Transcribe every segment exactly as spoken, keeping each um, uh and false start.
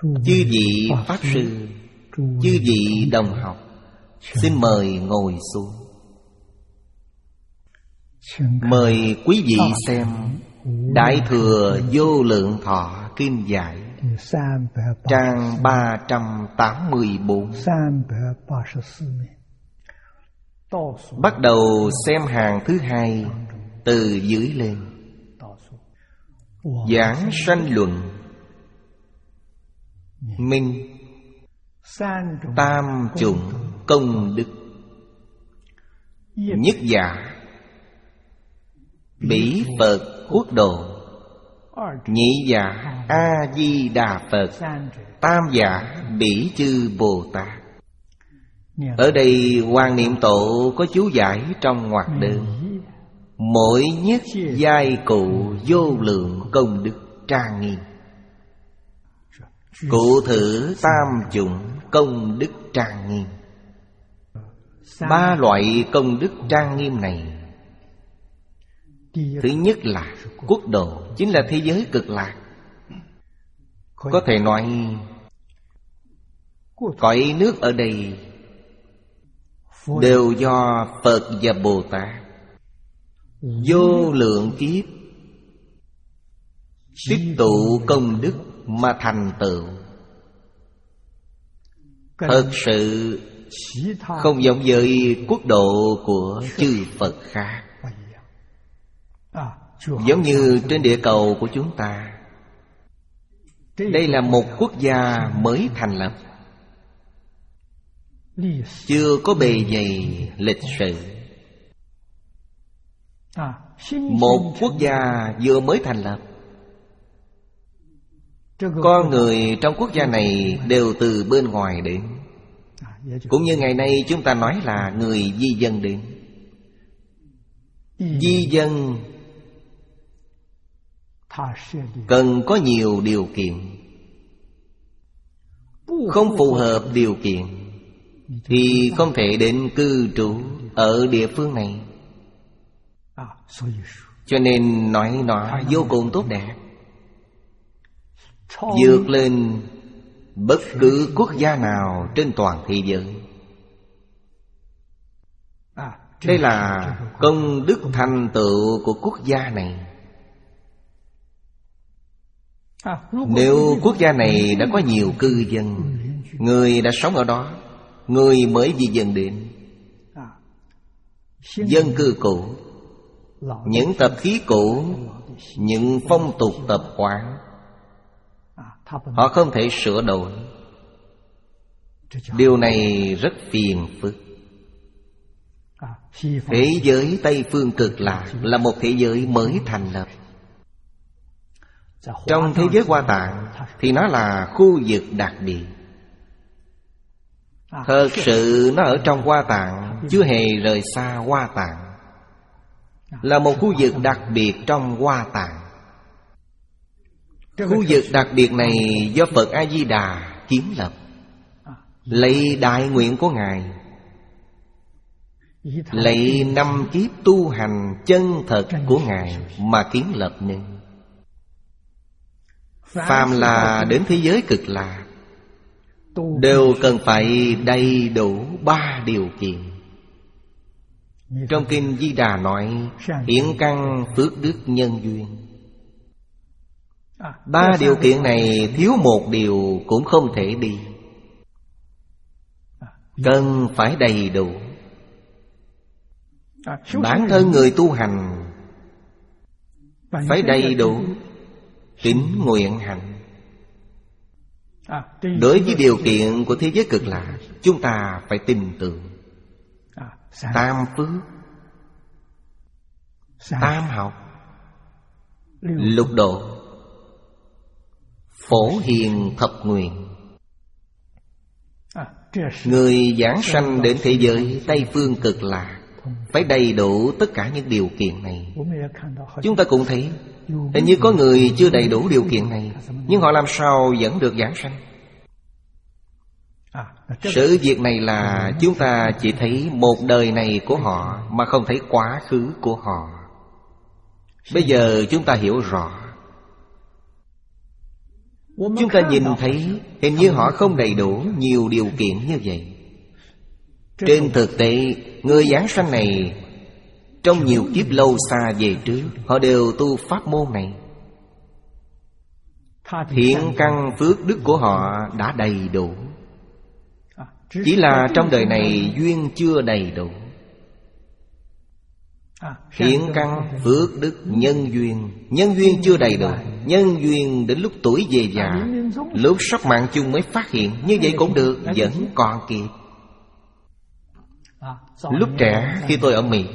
chư vị Pháp Sư, chư vị đồng học, xin mời ngồi xuống. Mời quý vị xem Đại Thừa Vô Lượng Thọ Kinh Giải, trang ba trăm tám mươi bốn. Bắt đầu xem hàng thứ hai từ dưới lên. Giảng sanh luận. Minh tam chủng công đức. Nhất giả Bỉ Phật Quốc Độ. Nhị giả A-di-đà Phật. Tam giả Bỉ chư Bồ Tát. Ở đây Hoàng Niệm Tổ có chú giải trong ngoặc đơn: mỗi nhất giai cụ vô lượng công đức trang nghiêm. Cụ thử tam chủng công đức trang nghiêm. Ba loại công đức trang nghiêm này, thứ nhất là quốc độ, chính là thế giới cực lạc. Có thể nói cõi nước ở đây đều do Phật và Bồ Tát vô lượng kiếp tích tụ công đức mà thành tựu. Thật sự không giống với quốc độ của chư Phật khác. Giống như trên địa cầu của chúng ta, đây là một quốc gia mới thành lập, chưa có bề dày lịch sử. Một quốc gia vừa mới thành lập, con người trong quốc gia này đều từ bên ngoài đến. Cũng như ngày nay chúng ta nói là người di dân đến. Di dân cần có nhiều điều kiện. Không phù hợp điều kiện thì không thể đến cư trú ở địa phương này. Cho nên nói nó vô cùng tốt đẹp, vượt lên bất cứ quốc gia nào trên toàn thế giới. Đây là công đức thành tựu của quốc gia này. Nếu quốc gia này đã có nhiều cư dân, người đã sống ở đó, người mới di dân đến, dân cư cũ, những tập khí cũ, những phong tục tập quán, họ không thể sửa đổi. Điều này rất phiền phức. Thế giới Tây Phương Cực Lạc là một thế giới mới thành lập. Trong thế giới Hoa Tạng thì nó là khu vực đặc biệt. Thật sự nó ở trong Hoa Tạng, chưa hề rời xa Hoa Tạng. Là một khu vực đặc biệt trong Hoa Tạng. Khu vực đặc biệt này do Phật A-di-đà kiến lập, lấy đại nguyện của Ngài, lấy năm kiếp tu hành chân thật của Ngài mà kiến lập nên. Phàm là đến thế giới Cực Lạc đều cần phải đầy đủ ba điều kiện. Trong Kinh Di Đà nói hiển căn phước đức nhân duyên. Ba điều kiện này thiếu một điều cũng không thể đi. Cần phải đầy đủ. Bản thân người tu hành phải đầy đủ tín nguyện hạnh. Đối với điều kiện của thế giới Cực Lạc, chúng ta phải tin tưởng. Tam phước, tam học, lục độ, phổ hiền thập nguyện. Người giảng sanh đến thế giới Tây Phương Cực Lạc phải đầy đủ tất cả những điều kiện này. Chúng ta cũng thấy hình như có người chưa đầy đủ điều kiện này, nhưng họ làm sao vẫn được giảng sanh? Sự việc này là chúng ta chỉ thấy một đời này của họ mà không thấy quá khứ của họ. Bây giờ chúng ta hiểu rõ. Chúng ta nhìn thấy hình như họ không đầy đủ nhiều điều kiện như vậy. Trên thực tế, người giảng sanh này trong nhiều kiếp lâu xa về trước, họ đều tu pháp môn này. Thiện căn phước đức của họ đã đầy đủ, chỉ là trong đời này duyên chưa đầy đủ. Thiện căn phước đức nhân duyên, nhân duyên chưa đầy đủ. Nhân duyên đến lúc tuổi về già, lúc sắp mạng chung mới phát hiện. Như vậy cũng được, vẫn còn kịp. Lúc trẻ khi tôi ở Mỹ,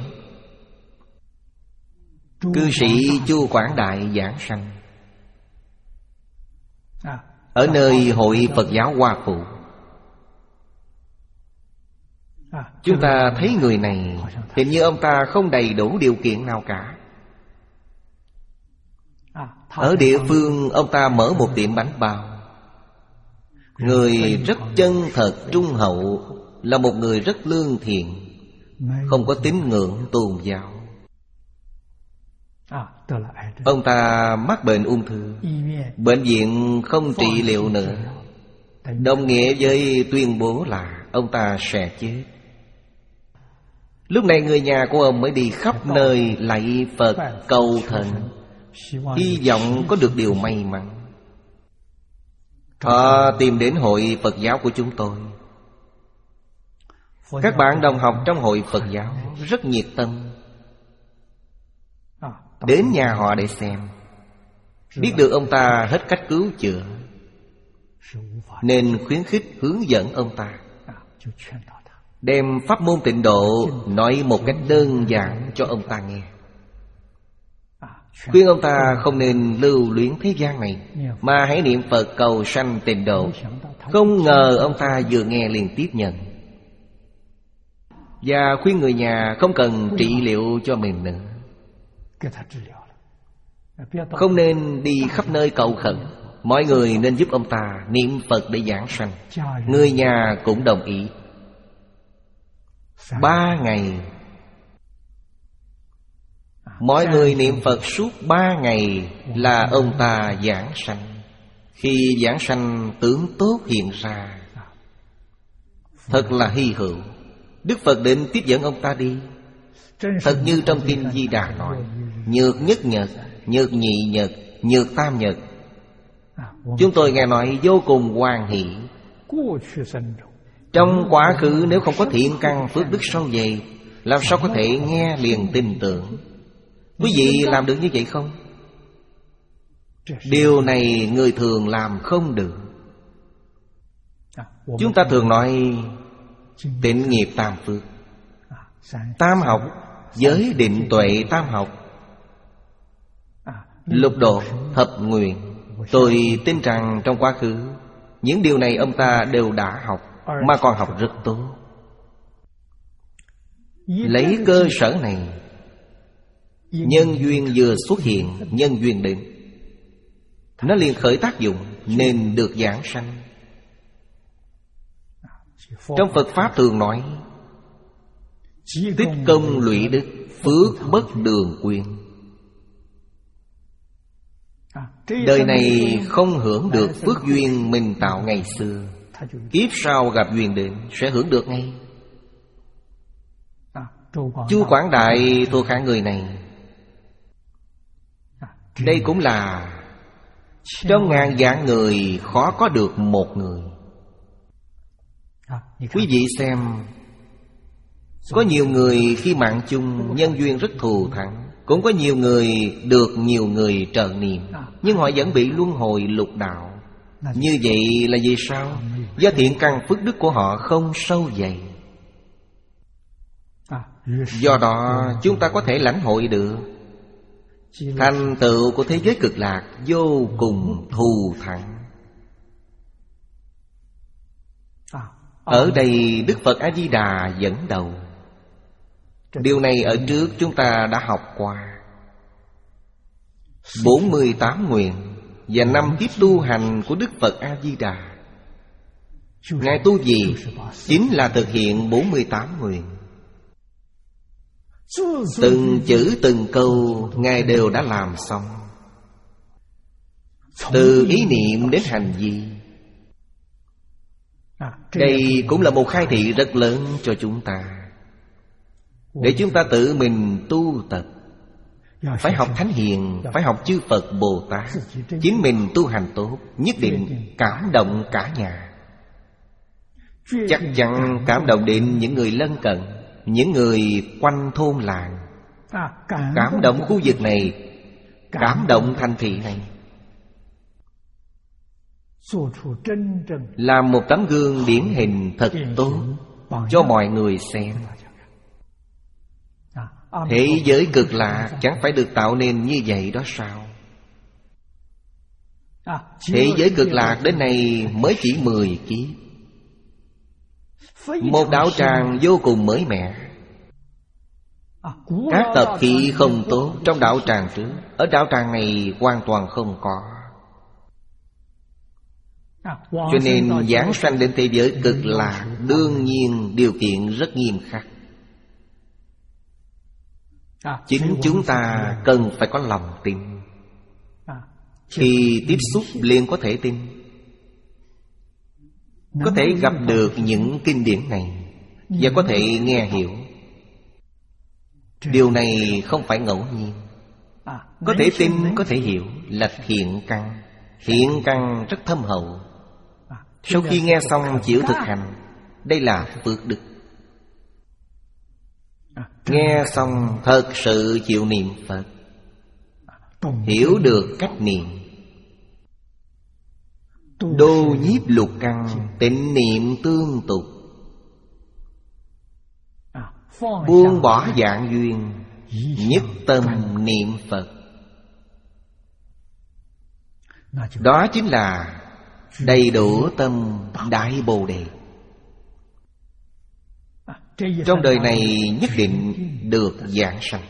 cư sĩ Chu Quảng Đại giảng sanh ở nơi Hội Phật giáo Hoa Phụ. Chúng ta thấy người này hình như ông ta không đầy đủ điều kiện nào cả. Ở địa phương ông ta mở một tiệm bánh bao. Người rất chân thật trung hậu, là một người rất lương thiện, không có tín ngưỡng tôn giáo. Ông ta mắc bệnh ung thư, bệnh viện không trị liệu nữa, đồng nghĩa với tuyên bố là ông ta sẽ chết. Lúc này người nhà của ông mới đi khắp nơi lạy Phật cầu thần, hy vọng có được điều may mắn. Họ tìm đến Hội Phật giáo của chúng tôi. Các bạn đồng học trong Hội Phật giáo rất nhiệt tâm, đến nhà họ để xem. Biết được ông ta hết cách cứu chữa, nên khuyến khích hướng dẫn ông ta, đem pháp môn tịnh độ nói một cách đơn giản cho ông ta nghe. Khuyên ông ta không nên lưu luyến thế gian này, mà hãy niệm Phật cầu sanh tịnh độ. Không ngờ ông ta vừa nghe liền tiếp nhận, và khuyên người nhà không cần trị liệu cho mình nữa, không nên đi khắp nơi cầu khẩn. Mọi người nên giúp ông ta niệm Phật để giảng sanh. Người nhà cũng đồng ý. Ba ngày, mọi người niệm Phật suốt ba ngày là ông ta giảng sanh. Khi giảng sanh tướng tốt hiện ra, thật là hy hữu. Đức Phật định tiếp dẫn ông ta đi. Thật như trong Kinh Di Đà nói, nhược nhất nhật, nhược nhị nhật, nhược tam nhật. Chúng tôi nghe nói vô cùng hoan hỷ. Trong quá khứ nếu không có thiện căn phước đức sâu dày, làm sao có thể nghe liền tin tưởng. Quý vị làm được như vậy không? Điều này người thường làm không được. Chúng ta thường nói tịnh nghiệp tam phước, tam học, giới định tuệ tam học, lục độ, thập nguyện. Tôi tin rằng trong quá khứ những điều này ông ta đều đã học, mà còn học rất tốt. Lấy cơ sở này, nhân duyên vừa xuất hiện, nhân duyên định, nó liền khởi tác dụng, nên được giảng sanh. Trong Phật Pháp thường nói tích công lụy đức, phước bất đường quyên. Đời này không hưởng được phước duyên mình tạo ngày xưa, kiếp sau gặp duyên đến sẽ hưởng được ngay. Chu Quảng Đại thuộc hạng người này. Đây cũng là trong ngàn vạn người khó có được một người. Quý vị xem, có nhiều người khi mạng chung nhân duyên rất thù thắng, cũng có nhiều người được nhiều người trợ niệm, nhưng họ vẫn bị luân hồi lục đạo. Như vậy là vì sao? Do thiện căn phước đức của họ không sâu dày. Do đó chúng ta có thể lãnh hội được thành tựu của thế giới cực lạc vô cùng thù thắng. Ở đây Đức Phật A-di-đà dẫn đầu. Điều này ở trước chúng ta đã học qua. Bốn mươi tám nguyện và năm kiếp tu hành của Đức Phật A-di-đà, Ngài tu gì? Chính là thực hiện bốn mươi tám nguyện. Từng chữ từng câu Ngài đều đã làm xong. từ ý niệm đến hành vi. Đây cũng là một khai thị rất lớn cho chúng ta, để chúng ta tự mình tu tập. Phải học Thánh Hiền, phải học chư Phật Bồ Tát. Chính mình tu hành tốt, nhất định cảm động cả nhà. Chắc chắn cảm động đến những người lân cận, những người quanh thôn làng, cảm động khu vực này, cảm động thành thị này. Làm một tấm gương điển hình thật tốt cho mọi người xem. Thế giới cực lạc chẳng phải được tạo nên như vậy đó sao? Thế giới cực lạc đến nay mới chỉ mười kiếp. Một đạo tràng vô cùng mới mẻ. Các tập khí không tốt trong đạo tràng trước, ở đạo tràng này hoàn toàn không có. Cho nên giảng sanh đến thế giới cực lạc đương nhiên điều kiện rất nghiêm khắc. Chính chúng ta cần phải có lòng tin. Khi tiếp xúc liền có thể tin, có thể gặp được những kinh điển này và có thể nghe hiểu. Điều này không phải ngẫu nhiên. Có thể tin, có thể hiểu là thiện căn. Thiện căn rất thâm hậu. Sau khi nghe xong chịu thực hành, đây là phước đức. Nghe xong thật sự chịu niệm Phật, hiểu được cách niệm. Đô nhiếp lục căn, tịnh niệm tương tục. Buông bỏ dạng duyên, nhất tâm niệm Phật. Đó chính là đầy đủ tâm Đại Bồ Đề. Trong đời này nhất định được giảng sanh.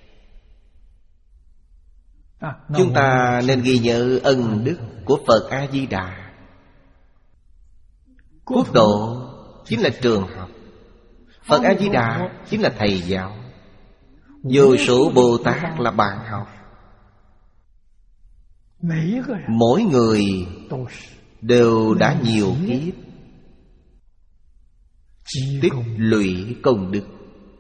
Chúng ta nên ghi nhớ ân đức của Phật A-di-đà. Quốc độ chính là trường học, Phật A-di-đà chính là thầy giáo, vô số Bồ Tát là bạn học. Mỗi người đều đã nhiều kiếp tích lũy công đức,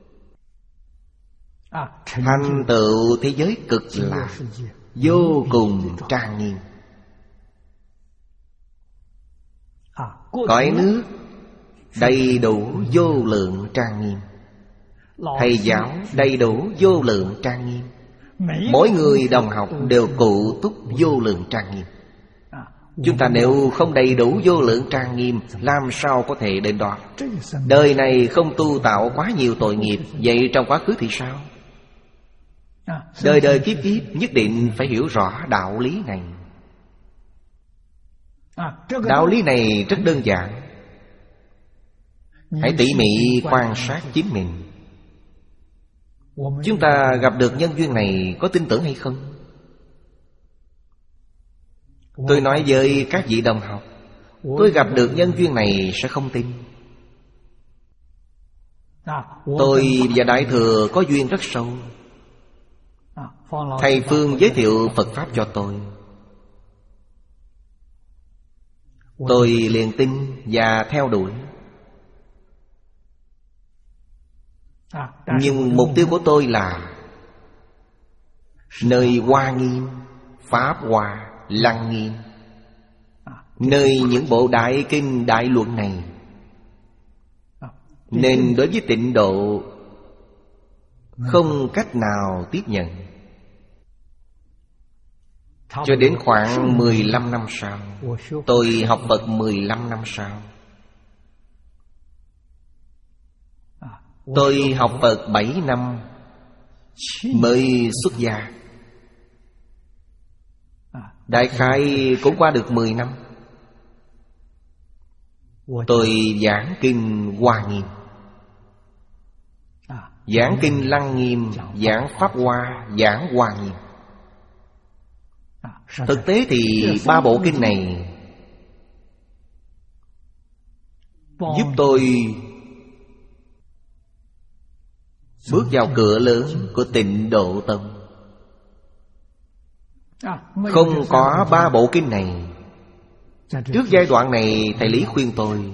thành tựu thế giới cực lạc vô cùng trang nghiêm. Cõi nước đầy đủ vô lượng trang nghiêm, thầy giáo đầy đủ vô lượng trang nghiêm. Mỗi người đồng học đều cụ túc vô lượng trang nghiêm. Chúng ta nếu không đầy đủ vô lượng trang nghiêm, làm sao có thể đến đó? Đời này không tu tạo quá nhiều tội nghiệp, vậy trong quá khứ thì sao? Đời đời kiếp kiếp nhất định phải hiểu rõ đạo lý này. Đạo lý này rất đơn giản. Hãy tỉ mỉ quan sát chính mình. Chúng ta gặp được nhân duyên này có tin tưởng hay không? Tôi nói với các vị đồng học, tôi gặp được nhân duyên này sẽ không tin. Tôi và Đại Thừa có duyên rất sâu. Thầy Phương giới thiệu Phật Pháp cho tôi, tôi liền tin và theo đuổi. Nhưng mục tiêu của tôi là nơi Hoa Nghiêm, Pháp Hoa, Lăng Nghiêm, nơi những bộ đại kinh đại luận này. Nên đối với Tịnh Độ không cách nào tiếp nhận. Cho đến khoảng mười lăm năm sau, tôi học Phật mười lăm năm sau, tôi học Phật bảy năm mới xuất gia. Đại khái cũng qua được mười năm. Tôi giảng kinh Hoa Nghiêm, giảng kinh Lăng Nghiêm, giảng Pháp Hoa, giảng Hoa Nghiêm. Thực tế thì ba bộ kinh này giúp tôi bước vào cửa lớn của Tịnh Độ Tông. Không có ba bộ kinh này. Trước giai đoạn này thầy Lý khuyên tôi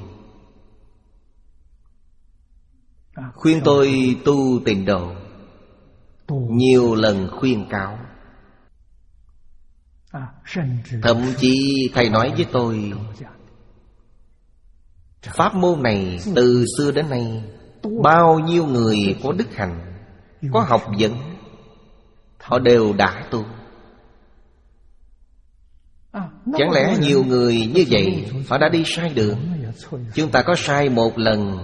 Khuyên tôi tu tịnh độ, nhiều lần khuyên cáo. Thậm chí thầy nói với tôi, pháp môn này từ xưa đến nay bao nhiêu người có đức hạnh, có học vấn, họ đều đã tu. Chẳng lẽ nhiều người như vậy họ đã đi sai đường? Chúng ta có sai một lần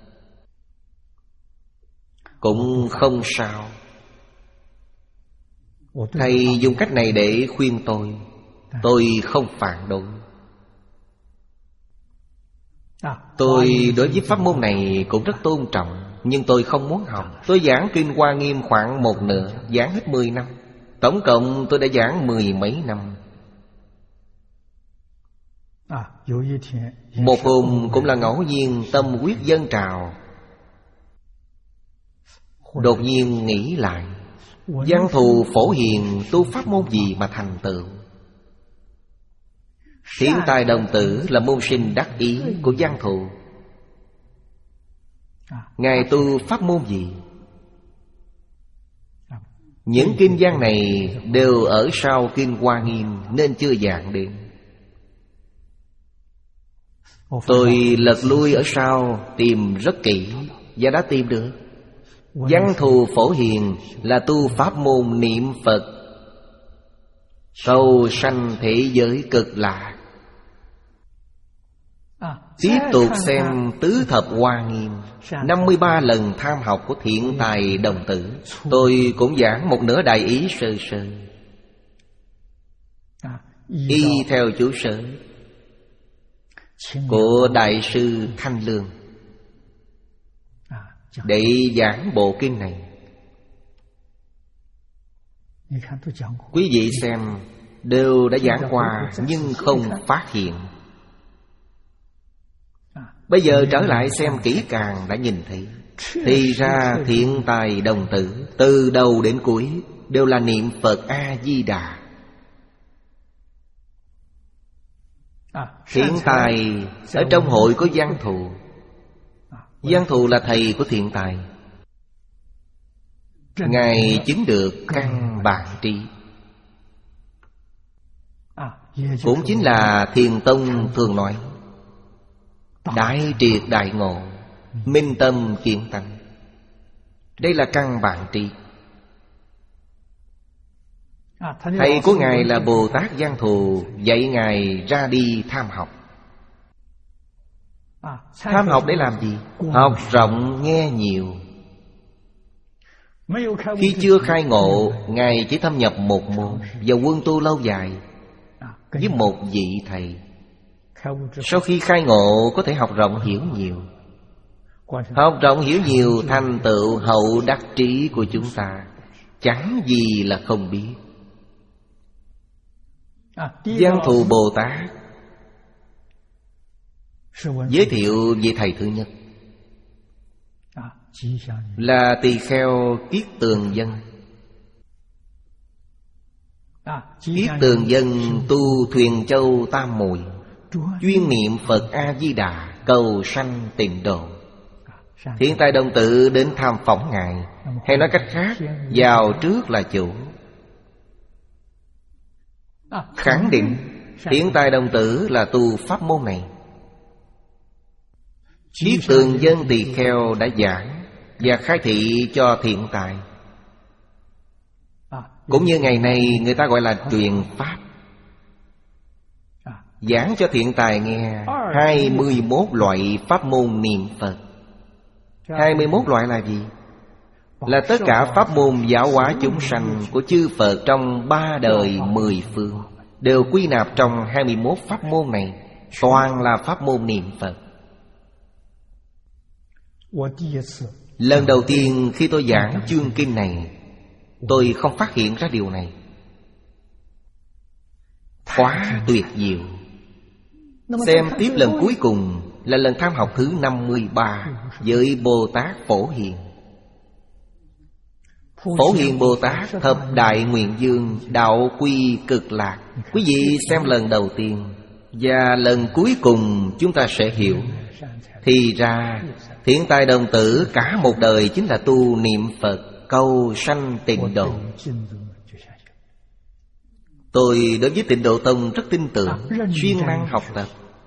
cũng không sao. Thầy dùng cách này để khuyên tôi, tôi không phản đối. Tôi đối với pháp môn này cũng rất tôn trọng, nhưng tôi không muốn học. Tôi giảng Kinh Hoa Nghiêm khoảng một nửa, giảng hết mười năm. Tổng cộng tôi đã giảng mười mấy năm. Một hôm cũng là ngẫu nhiên tâm quyết dâng trào, đột nhiên nghĩ lại, Văn Thù Phổ Hiền tu pháp môn gì mà thành tựu? Thiện Tài Đồng Tử là môn sinh đắc ý của Văn Thù. Ngài tu pháp môn gì? Những kinh văn này đều ở sau Kinh Hoa Nghiêm nên chưa giảng đến. Tôi lật lui ở sau tìm rất kỹ và đã tìm được. Văn Thù Phổ Hiền là tu pháp môn niệm Phật, cầu sanh thế giới cực lạc. Tiếp tục xem Tứ Thập Hoa Nghiêm, năm mươi ba lần tham học của Thiện Tài Đồng Tử. Tôi cũng giảng một nửa đại ý sơ sơ, y theo chú sở của Đại sư Thanh Lương để giảng bộ kinh này. Quý vị xem, đều đã giảng qua nhưng không phát hiện. Bây giờ trở lại xem kỹ càng đã nhìn thấy. Thì ra Thiện Tài Đồng Tử từ đầu đến cuối đều là niệm Phật A-di-đà. Thiện Tài ở trong hội có Văn Thù. Văn Thù là thầy của Thiện Tài. Ngài chứng được căn bản trí, cũng chính là Thiền Tông thường nói đại triệt đại ngộ, minh tâm kiến tánh. Đây là căn bản trí. Thầy của Ngài là Bồ Tát Văn Thù, dạy Ngài ra đi tham học. Tham học để làm gì? Học rộng nghe nhiều. Khi chưa khai ngộ, Ngài chỉ thâm nhập một môn và quân tu lâu dài với một vị thầy. Sau khi khai ngộ có thể học rộng hiểu nhiều. Học rộng hiểu nhiều thành tựu hậu đắc trí của chúng ta chẳng gì là không biết. Văn Thù Bồ Tát giới thiệu về thầy thứ nhất là tỳ kheo Kiết Tường Dân. Kiết Tường Dân tu Thuyền Châu Tam Muội, chuyên niệm Phật A-di-đà, cầu sanh tịnh độ. Thiện Tài Đồng Tử đến tham phỏng Ngài, hay nói cách khác, vào trước là chủ. Khẳng định Thiện Tài Đồng Tử là tu pháp môn này. Kiết Tường Dân tỳ kheo đã giảng và khai thị cho Thiện Tài. Cũng như ngày nay người ta gọi là truyền pháp. Giảng cho Thiện Tài nghe hai mươi mốt loại pháp môn niệm Phật. Hai mươi mốt loại là gì? Là tất cả pháp môn giáo hóa chúng sanh của chư Phật trong ba đời mười phương, đều quy nạp trong hai mươi mốt pháp môn này. Toàn là pháp môn niệm Phật. Lần đầu tiên khi tôi giảng chương kinh này, tôi không phát hiện ra điều này. Quá tuyệt diệu. Xem tiếp lần cuối cùng là lần tham học thứ năm mươi ba với Bồ Tát Phổ Hiền. Phổ Hiền Bồ Tát Thập Đại Nguyện Dương Đạo Quy Cực Lạc. Quý vị xem lần đầu tiên và lần cuối cùng chúng ta sẽ hiểu. Thì ra Thiện Tài Đồng Tử cả một đời chính là tu niệm Phật, cầu sanh Tịnh Độ. Tôi đối với Tịnh Độ Tông rất tin tưởng, siêng năng học tập.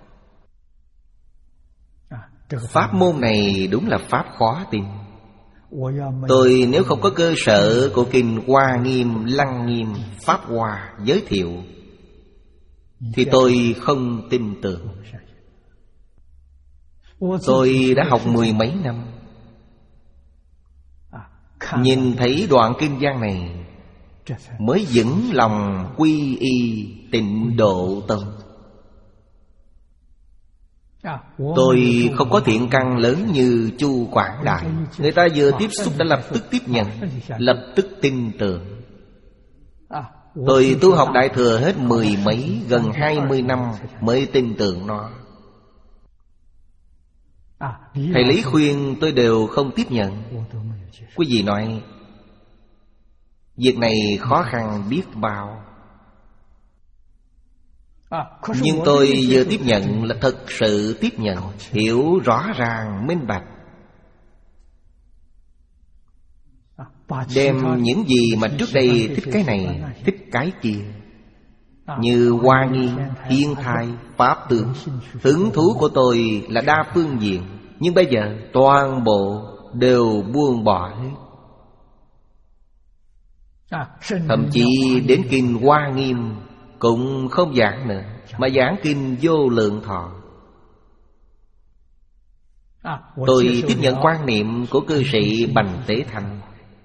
Pháp môn này đúng là pháp khó tin. Tôi nếu không có cơ sở của Kinh Hoa Nghiêm, Lăng Nghiêm, Pháp Hoa giới thiệu thì tôi không tin tưởng. Tôi đã học mười mấy năm, nhìn thấy đoạn kinh văn này mới vững lòng quy y Tịnh Độ Tông. Tôi không có thiện căn lớn như Chu Quảng Đại. Người ta vừa tiếp xúc đã lập tức tiếp nhận, lập tức tin tưởng. Tôi tu học Đại Thừa hết mười mấy, gần hai mươi năm mới tin tưởng nó. Thầy Lý khuyên tôi đều không tiếp nhận. Quý vị nói việc này khó khăn biết bao, nhưng tôi vừa tiếp nhận là thật sự tiếp nhận, hiểu rõ ràng minh bạch. Đem những gì mà trước đây thích cái này, thích cái kia, như Hoa Nghi, Thiên Thai, Pháp Tướng, hứng thú của tôi là đa phương diện, nhưng bây giờ toàn bộ đều buông bỏ hết. Thậm chí đến Kinh Hoa Nghiêm cũng không giảng nữa, mà giảng Kinh Vô Lượng Thọ. Tôi tiếp nhận quan niệm của cư sĩ Bành Tế Thanh.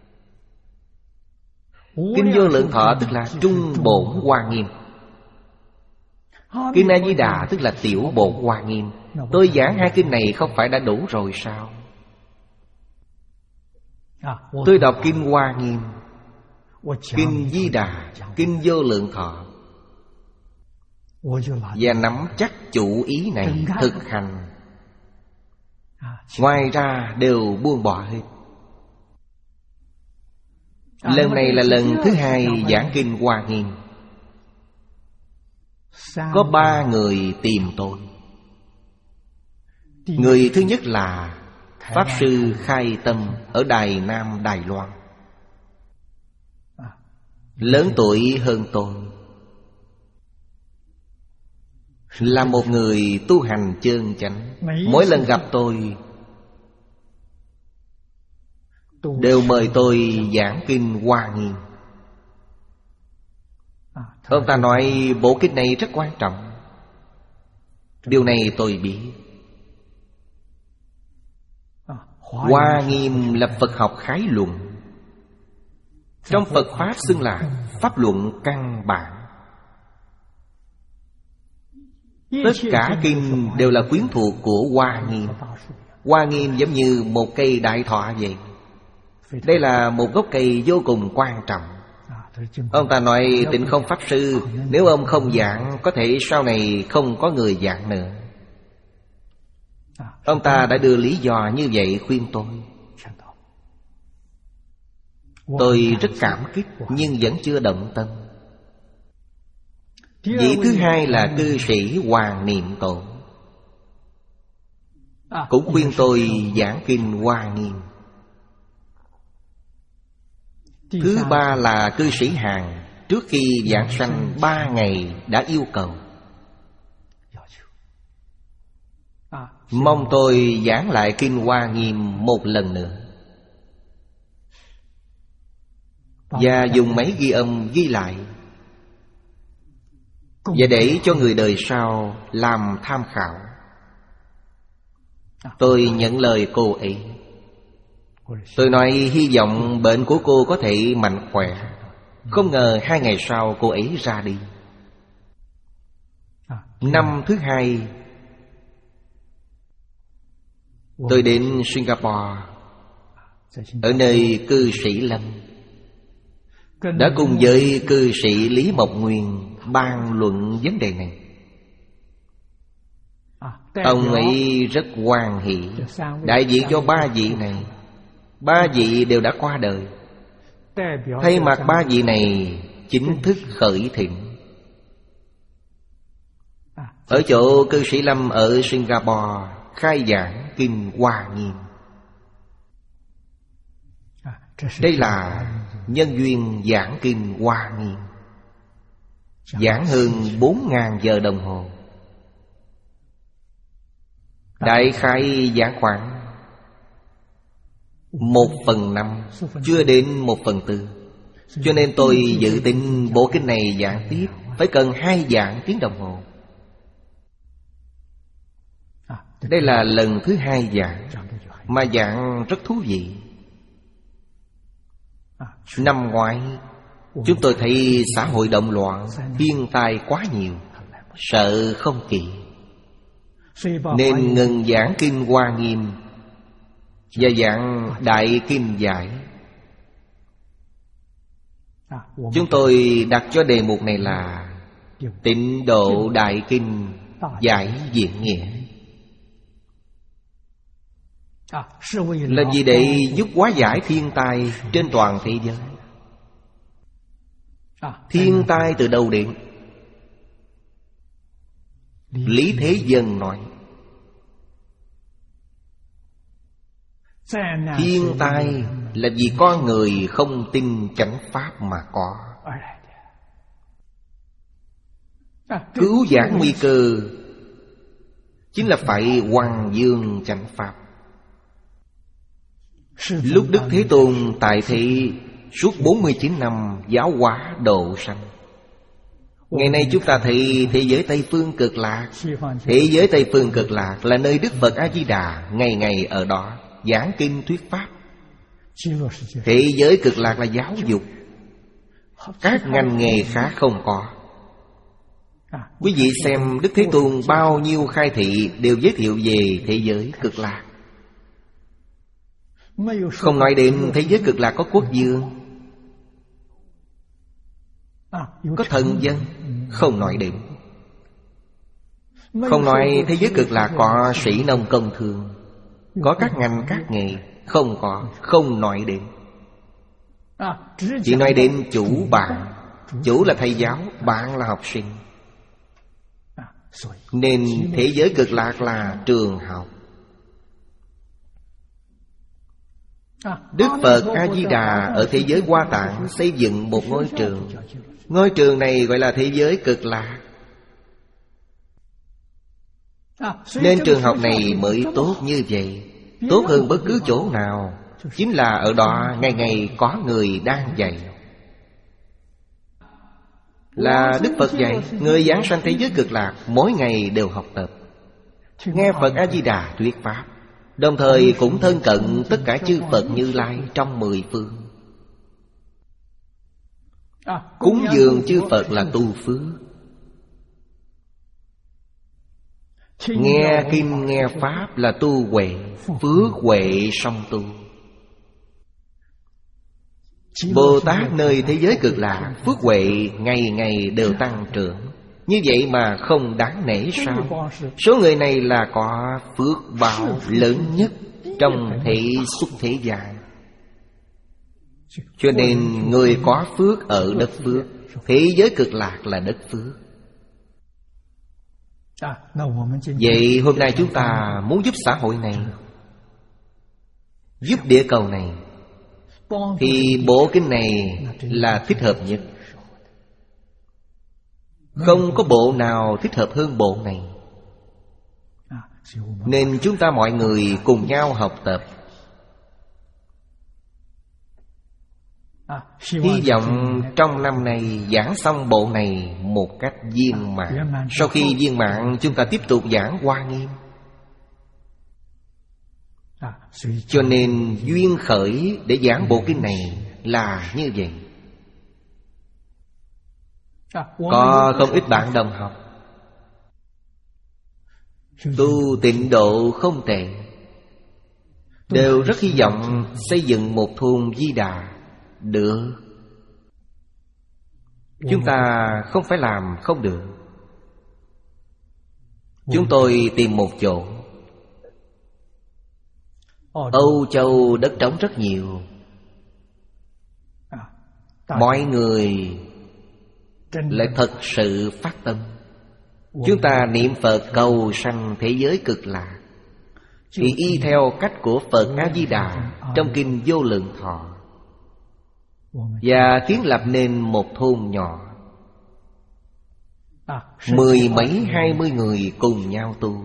Kinh Vô Lượng Thọ tức là Trung Bổn Hoa Nghiêm, Kinh A Di Đà tức là Tiểu Bổn Hoa Nghiêm. Tôi giảng hai kinh này không phải đã đủ rồi sao? Tôi đọc Kinh Hoa Nghiêm, Kinh Di Đà, Kinh Vô Lượng Thọ, và nắm chắc chủ ý này thực hành. Ngoài ra đều buông bỏ hết. Lần này là lần thứ hai giảng Kinh Hoa Nghiêm. Có ba người tìm tôi. Người thứ nhất là Pháp Sư Khai Tâm ở Đài Nam, Đài Loan, lớn tuổi hơn tôi, là một người tu hành chân chánh. Mỗi lần gặp tôi đều mời tôi giảng Kinh Hoa Nghiêm. Ông ta nói bộ kinh này rất quan trọng. Điều này tôi biết. Hoa Nghiêm là Phật học khái luận, trong Phật Pháp xưng là pháp luận căn bản. Tất cả kinh đều là quyến thuộc của Hoa Nghiêm. Hoa Nghiêm giống như một cây đại thọ vậy. Đây là một gốc cây vô cùng quan trọng. Ông ta nói Tịnh Không Pháp Sư, nếu ông không giảng, có thể sau này không có người giảng nữa. Ông ta đã đưa lý do như vậy khuyên tôi. Tôi rất cảm kích, nhưng vẫn chưa động tâm. Vị thứ hai là cư sĩ Hoàng Niệm Tổ, cũng khuyên tôi giảng Kinh Hoa Nghiêm. Thứ ba là cư sĩ Hàn, trước khi giảng sanh ba ngày đã yêu cầu mong tôi giảng lại Kinh Hoa Nghiêm một lần nữa, và dùng máy ghi âm ghi lại, và để cho người đời sau làm tham khảo. Tôi nhận lời cô ấy. Tôi nói hy vọng bệnh của cô có thể mạnh khỏe. Không ngờ hai ngày sau cô ấy ra đi. Năm thứ hai tôi đến Singapore, ở nơi cư sĩ Lâm, đã cùng với cư sĩ Lý Mộc Nguyên bàn luận vấn đề này. Ông ấy rất hoan hỷ, đại diện cho ba vị này. Ba vị đều đã qua đời. Thay mặt ba vị này chính thức khởi thịnh. Ở chỗ cư sĩ Lâm ở Singapore khai giảng Kinh Hoa Nghiêm. Đây là nhân duyên giảng Kinh Hoa Nghiêm, giảng hơn bốn ngàn giờ đồng hồ. Đại khái giảng khoảng một phần năm, chưa đến một phần tư. Cho nên tôi dự tính bộ kinh này giảng tiếp phải cần hai giảng tiếng đồng hồ. Đây là lần thứ hai giảng, mà giảng rất thú vị. Năm ngoái chúng tôi thấy xã hội động loạn, thiên tai quá nhiều, sợ không kịp, nên ngừng giảng Kinh Hoa Nghiêm và giảng Đại Kinh Giải. Chúng tôi đặt cho đề mục này là Tịnh Độ Đại Kinh Giải Diễn Nghĩa. Là vì để giúp hóa giải thiên tai trên toàn thế giới. Thiên tai từ đâu đến? Lý Thế Dân nói thiên tai là vì con người không tin chánh pháp mà có. Cứu vãn nguy cơ chính là phải hoằng dương chánh pháp. Lúc Đức Thế Tôn tại thị suốt bốn mươi chín năm giáo hóa độ sanh. Ngày nay chúng ta thấy thế giới Tây Phương Cực Lạc. Thế giới Tây Phương Cực Lạc là nơi Đức Phật A-di-đà ngày ngày ở đó giảng kinh thuyết pháp. Thế giới Cực Lạc là giáo dục, các ngành nghề khác không có. Quý vị xem Đức Thế Tôn bao nhiêu khai thị đều giới thiệu về thế giới Cực Lạc. Không nói đến thế giới Cực Lạc có quốc vương, có thần dân, không nói đến. Không nói thế giới Cực Lạc có sĩ nông công thương, có các ngành các nghề, không có, không nói đến. Chỉ nói đến chủ bạn. Chủ là thầy giáo, bạn là học sinh. Nên thế giới Cực Lạc là trường học. Đức Phật A-di-đà ở thế giới Hoa Tạng xây dựng một ngôi trường. Ngôi trường này gọi là thế giới Cực Lạc. Nên trường học này mới tốt như vậy, tốt hơn bất cứ chỗ nào. Chính là ở đó ngày ngày có người đang dạy. Là Đức Phật dạy, người giảng sanh thế giới Cực Lạc mỗi ngày đều học tập, nghe Phật A-di-đà thuyết pháp, đồng thời cũng thân cận tất cả chư Phật Như Lai trong mười phương. Cúng dường chư Phật là tu phước. Nghe kinh nghe pháp là tu huệ, phước huệ song tu. Bồ Tát nơi thế giới Cực Lạc phước huệ ngày ngày đều tăng trưởng. Như vậy mà không đáng nể sao? Số người này là có phước báo lớn nhất trong thế xuất thế gian. Cho nên người có phước ở đất phước, thế giới Cực Lạc là đất phước. Vậy hôm nay chúng ta muốn giúp xã hội này, giúp địa cầu này, thì bộ kinh này là thích hợp nhất. Không có bộ nào thích hợp hơn bộ này. Nên chúng ta mọi người cùng nhau học tập. Hy vọng trong năm nay giảng xong bộ này một cách viên mãn. Sau khi viên mãn chúng ta tiếp tục giảng Hoa Nghiêm. Cho nên duyên khởi để giảng bộ kinh này là như vậy. Có không ít bạn đồng học tu tịnh độ không tệ, đều rất hy vọng xây dựng một thôn Di Đà. Được, chúng ta không phải làm không được. Chúng tôi tìm một chỗ. Âu Châu đất trống rất nhiều, mọi người lại thật sự phát tâm. Chúng ta niệm Phật cầu sanh thế giới cực lạc, thì y theo cách của Phật A-di-đà trong Kinh Vô Lượng Thọ, và kiến lập nên một thôn nhỏ, mười mấy hai mươi người cùng nhau tu.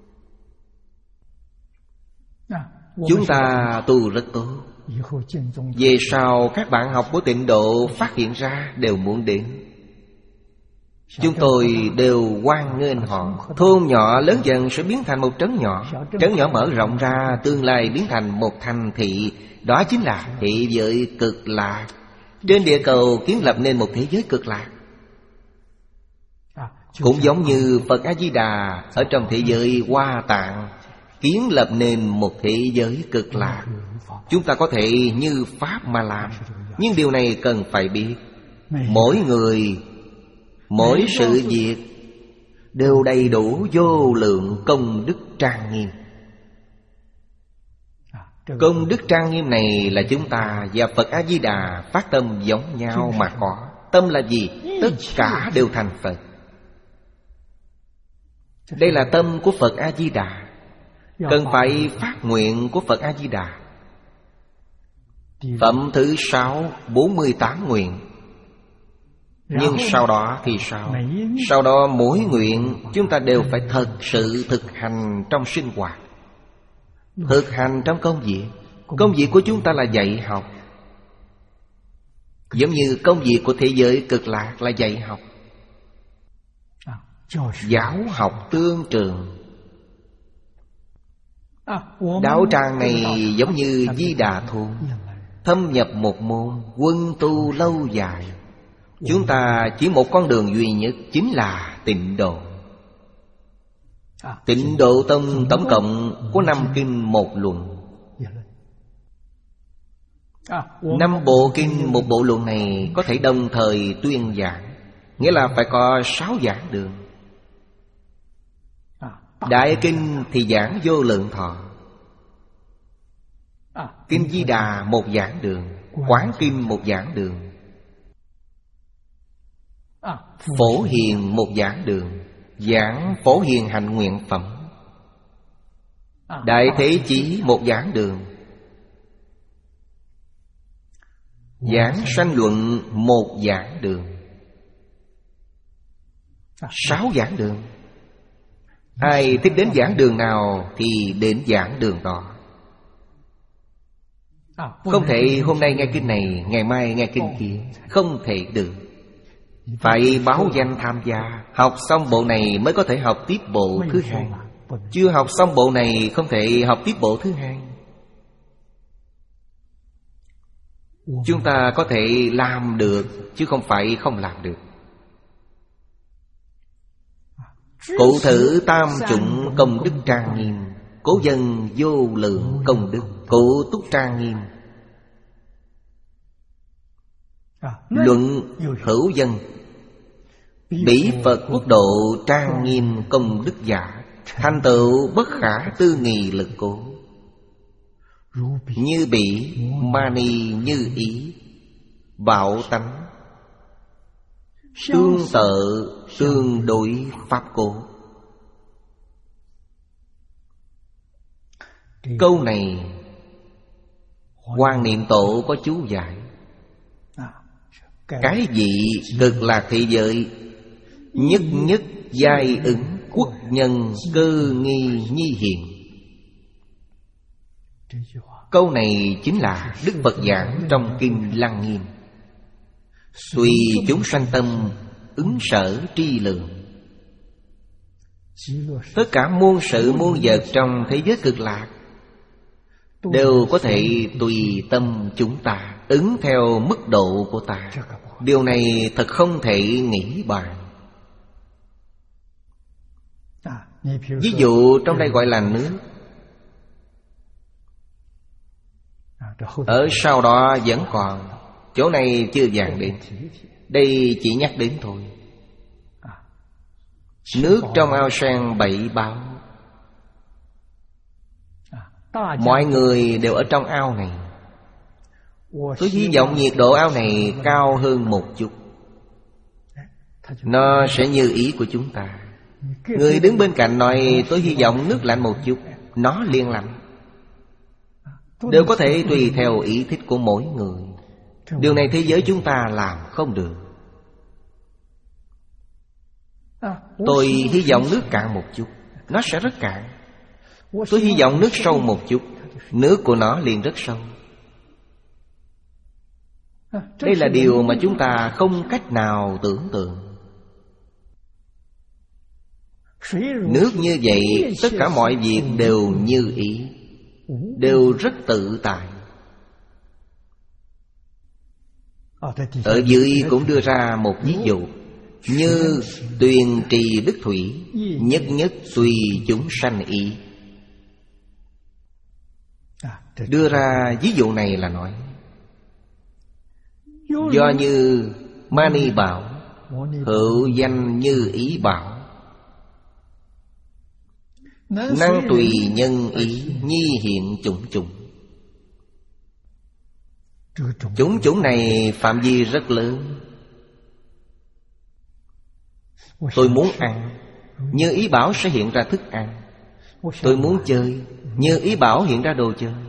Chúng ta tu rất tốt. Về sau các bạn học của Tịnh Độ phát hiện ra đều muốn đến. Chúng tôi đều hoan nghênh họ. Thôn nhỏ lớn dần sẽ biến thành một trấn nhỏ. Trấn nhỏ mở rộng ra, tương lai biến thành một thành thị. Đó chính là thế giới cực lạc. Trên địa cầu kiến lập nên một thế giới cực lạc. Cũng giống như Phật A-di-đà ở trong thế giới Hoa Tạng kiến lập nên một thế giới cực lạc. Chúng ta có thể như Pháp mà làm, nhưng điều này cần phải biết, mỗi người, mỗi sự việc đều đầy đủ vô lượng công đức trang nghiêm. Công đức trang nghiêm này là chúng ta và Phật A-di-đà phát tâm giống nhau mà có. Tâm là gì? Tất cả đều thành Phật. Đây là tâm của Phật A-di-đà, cần phải phát nguyện của Phật A-di-đà. Phẩm thứ sáu, bốn mươi tám nguyện. Nhưng sau đó thì sao? Sau đó mỗi nguyện chúng ta đều phải thật sự thực hành trong sinh hoạt, thực hành trong công việc. Công việc của chúng ta là dạy học, giống như công việc của thế giới cực lạc là dạy học. Giáo học tương trường. Đạo tràng này giống như Di Đà Thôn, thâm nhập một môn, quân tu lâu dài. Chúng ta chỉ một con đường duy nhất, chính là Tịnh Độ. Tịnh Độ Tông tổng cộng có năm kinh một luận. Năm bộ kinh một bộ luận này có thể đồng thời tuyên giảng, nghĩa là phải có sáu giảng đường. Đại kinh thì giảng Vô Lượng Thọ, Kinh Di Đà một giảng đường, Quán Kinh một giảng đường, Phổ Hiền một giảng đường, giảng Phổ Hiền Hạnh Nguyện Phẩm. Đại Thế Chí một giảng đường, giảng Sanh Luận một giảng đường. Sáu giảng đường. Ai thích đến giảng đường nào thì đến giảng đường đó. Không thể hôm nay nghe kinh này, ngày mai nghe kinh kia, không thể được. Phải báo danh tham gia. Học xong bộ này mới có thể học tiếp bộ thứ hai. Chưa học xong bộ này không thể học tiếp bộ thứ hai. Chúng ta có thể làm được, chứ không phải không làm được. Cụ thử tam chủng công đức trang nghiêm, cố dân vô lượng công đức, cụ túc trang nghiêm. Luận hữu dân, bỉ Phật quốc độ trang nghiêm công đức giả, thành tựu bất khả tư nghị lực cố. Như bỉ, mani như ý, bạo tánh, tương tự tương đối pháp cố. Câu này Quan Niệm Tổ có chú giải. Cái gì cực lạc thị giới, nhất nhất giai ứng, quốc nhân cơ nghi nhi hiện. Câu này chính là Đức Phật giảng trong Kinh Lăng Nghiêm. Tùy chúng sanh tâm, ứng sở tri lượng. Tất cả muôn sự muôn vật trong thế giới cực lạc đều có thể tùy tâm chúng ta, ứng theo mức độ của ta. Điều này thật không thể nghĩ bàn. Ví dụ trong đây gọi là nước, ở sau đó vẫn còn, chỗ này chưa dàn đến. Đây chỉ nhắc đến thôi. Nước trong ao sen bảy báo, mọi người đều ở trong ao này. Tôi hy vọng nhiệt độ ao này cao hơn một chút, nó sẽ như ý của chúng ta. Người đứng bên cạnh nói tôi hy vọng nước lạnh một chút, nó liền lạnh. Đều có thể tùy theo ý thích của mỗi người. Điều này thế giới chúng ta làm không được. Tôi hy vọng nước cạn một chút, nó sẽ rất cạn. Tôi hy vọng nước sâu một chút, nước của nó liền rất sâu. Đây là điều mà chúng ta không cách nào tưởng tượng. Nước như vậy, tất cả mọi việc đều như ý, đều rất tự tại. Ở dưới cũng đưa ra một ví dụ: như tuyền trì đức thủy, nhất nhất tùy chúng sanh ý. Đưa ra ví dụ này là nói, do như Mani bảo, hữu danh như ý bảo, năng tùy nhân ý, nhi hiện chủng chủng. Chủng chủng này phạm vi rất lớn. Tôi muốn ăn, như ý bảo sẽ hiện ra thức ăn. Tôi muốn chơi, như ý bảo hiện ra đồ chơi.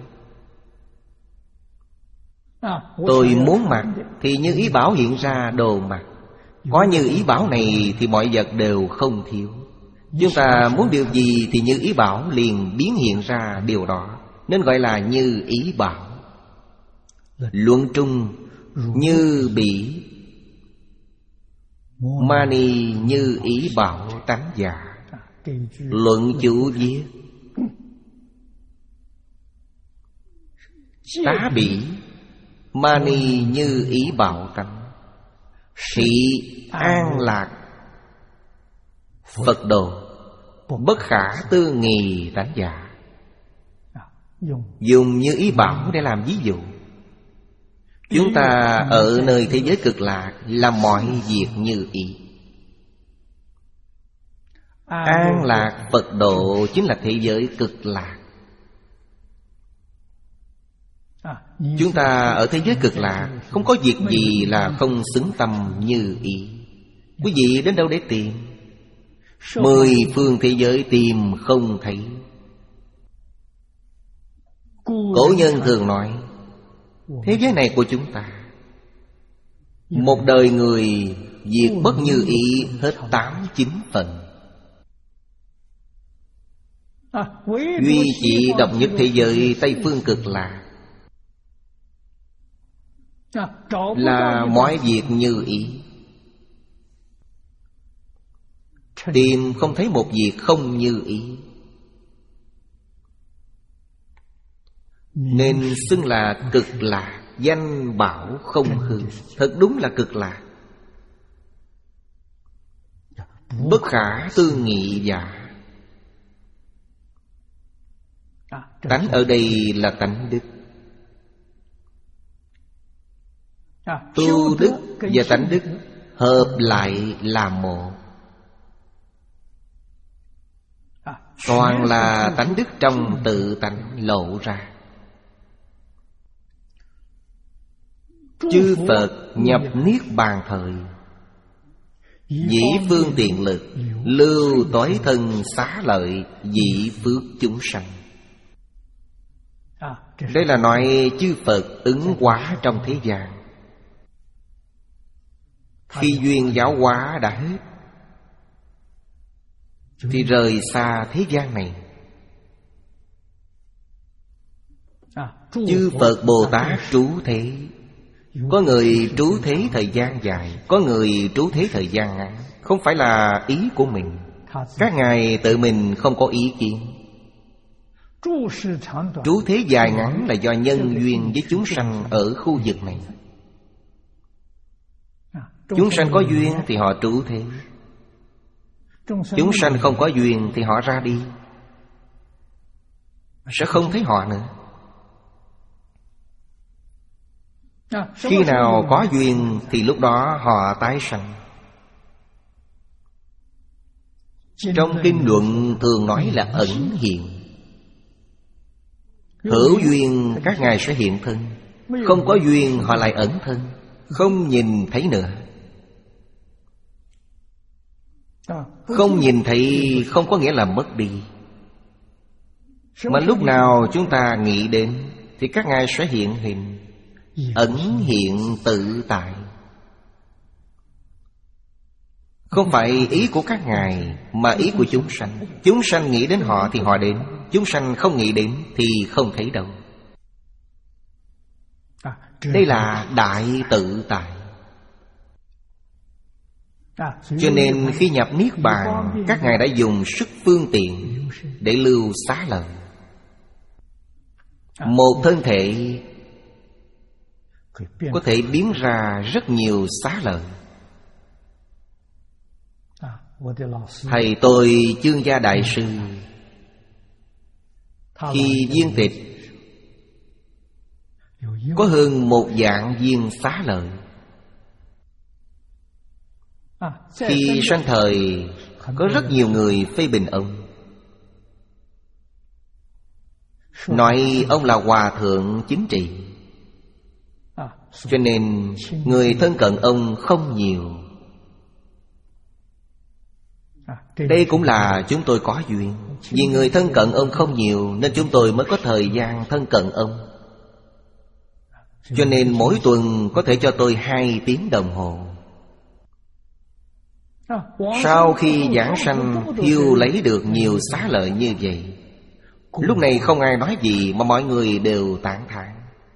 Tôi muốn mặc, thì như ý bảo hiện ra đồ mặc. Có như ý bảo này thì mọi vật đều không thiếu. Chúng ta muốn điều gì thì như ý bảo liền biến hiện ra điều đó, nên gọi là như ý bảo. Luận trung như bỉ, Mani như ý bảo tánh giả. Luận chủ viết, tá bỉ, Mani như ý bảo tánh. Sĩ an lạc, Phật độ, bất khả tư nghì tánh giả. Dùng như ý bảo để làm ví dụ. Chúng ta ở nơi thế giới cực lạc làm mọi việc như ý. An lạc Phật độ chính là thế giới cực lạc. Chúng ta ở thế giới cực lạc không có việc gì là không xứng tâm như ý. Quý vị đến đâu để tìm? Mười phương thế giới tìm không thấy. Cổ nhân thường nói, thế giới này của chúng ta, một đời người việc bất như ý hết tám chín phần. Duy chỉ độc nhất thế giới Tây phương cực lạc là mọi việc như ý. Tìm không thấy một việc không như ý, nên xưng là cực lạc, danh bảo không hư. Thật đúng là cực lạc. Bất khả tư nghị giả. Tánh ở đây là tánh đức. Tu đức và tánh đức hợp lại là một. Toàn là tánh đức trong tự tánh lộ ra. Chư Phật nhập niết bàn thời, dĩ phương tiện lực, lưu tối thân xá lợi, dĩ phước chúng sanh. Đây là nói chư Phật ứng hóa trong thế gian. Khi duyên giáo hóa đã hết thì rời xa thế gian này. Chư Phật Bồ Tát trú thế. Có người trú thế thời gian dài, có người trú thế thời gian ngắn. Không phải là ý của mình. Các ngài tự mình không có ý kiến. Trú thế dài ngắn là do nhân duyên với chúng sanh ở khu vực này. Chúng sanh có duyên thì họ trú thế. Chúng sanh không có duyên thì họ ra đi, sẽ không thấy họ nữa. Khi nào có duyên thì lúc đó họ tái sanh. Trong kinh luận thường nói là ẩn hiện. Hữu duyên các ngài sẽ hiện thân, Không có duyên họ lại ẩn thân, không nhìn thấy nữa. Không nhìn thấy không có nghĩa là mất đi. Mà lúc nào chúng ta nghĩ đến thì các ngài sẽ hiện hình, ẩn hiện tự tại. Không phải ý của các ngài, mà ý của chúng sanh. Chúng sanh nghĩ đến họ thì họ đến, chúng sanh không nghĩ đến thì không thấy đâu. Đây là đại tự tại. Cho nên khi nhập Niết Bàn, các ngài đã dùng sức phương tiện để lưu xá lợi. Một thân thể có thể biến ra rất nhiều xá lợi. Thầy tôi Chương Gia Đại Sư khi viên tịch có hơn một vạn viên xá lợi. Khi sanh thời có rất nhiều người phê bình ông, nói ông là hòa thượng chính trị, cho nên người thân cận ông không nhiều. Đây cũng là chúng tôi có duyên. Vì người thân cận ông không nhiều nên chúng tôi mới có thời gian thân cận ông. Cho nên mỗi tuần có thể cho tôi hai tiếng đồng hồ. Sau khi giảng sanh thiêu lấy được nhiều xá lợi như vậy, lúc này không ai nói gì mà mọi người đều tán thán.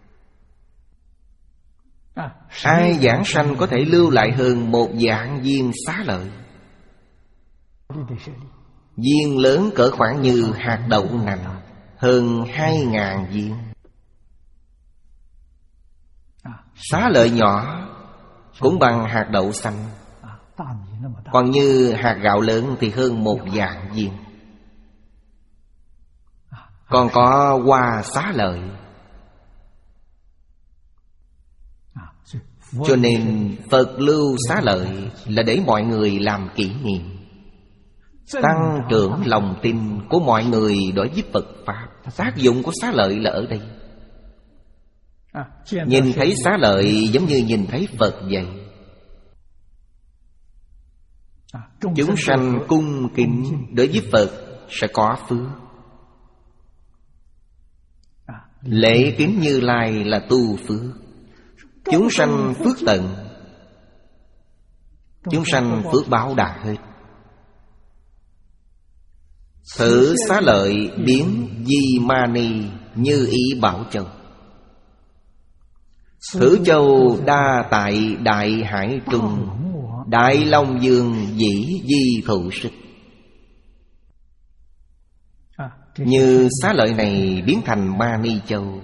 Ai giảng sanh có thể lưu lại hơn một vạn viên xá lợi. Viên lớn cỡ khoảng như hạt đậu nành, hơn hai ngàn viên. Xá lợi nhỏ cũng bằng hạt đậu xanh, còn như hạt gạo lớn thì hơn một vạn viên. Còn có hoa xá lợi. Cho nên Phật lưu xá lợi là để mọi người làm kỷ niệm, tăng trưởng lòng tin của mọi người đối với Phật Pháp. Tác dụng của xá lợi là ở đây. Nhìn thấy xá lợi giống như nhìn thấy Phật vậy. Chúng sanh cung kính đối với Phật sẽ có phước. Lễ kính Như Lai là tu phước. Chúng sanh phước tận, chúng sanh phước báo đã hết. Thử xá lợi biến di mani như ý Bảo Châu. Thử châu đa tại đại hải trung, đại long dương dĩ di thụ sức. Như xá lợi này biến thành Mani Châu.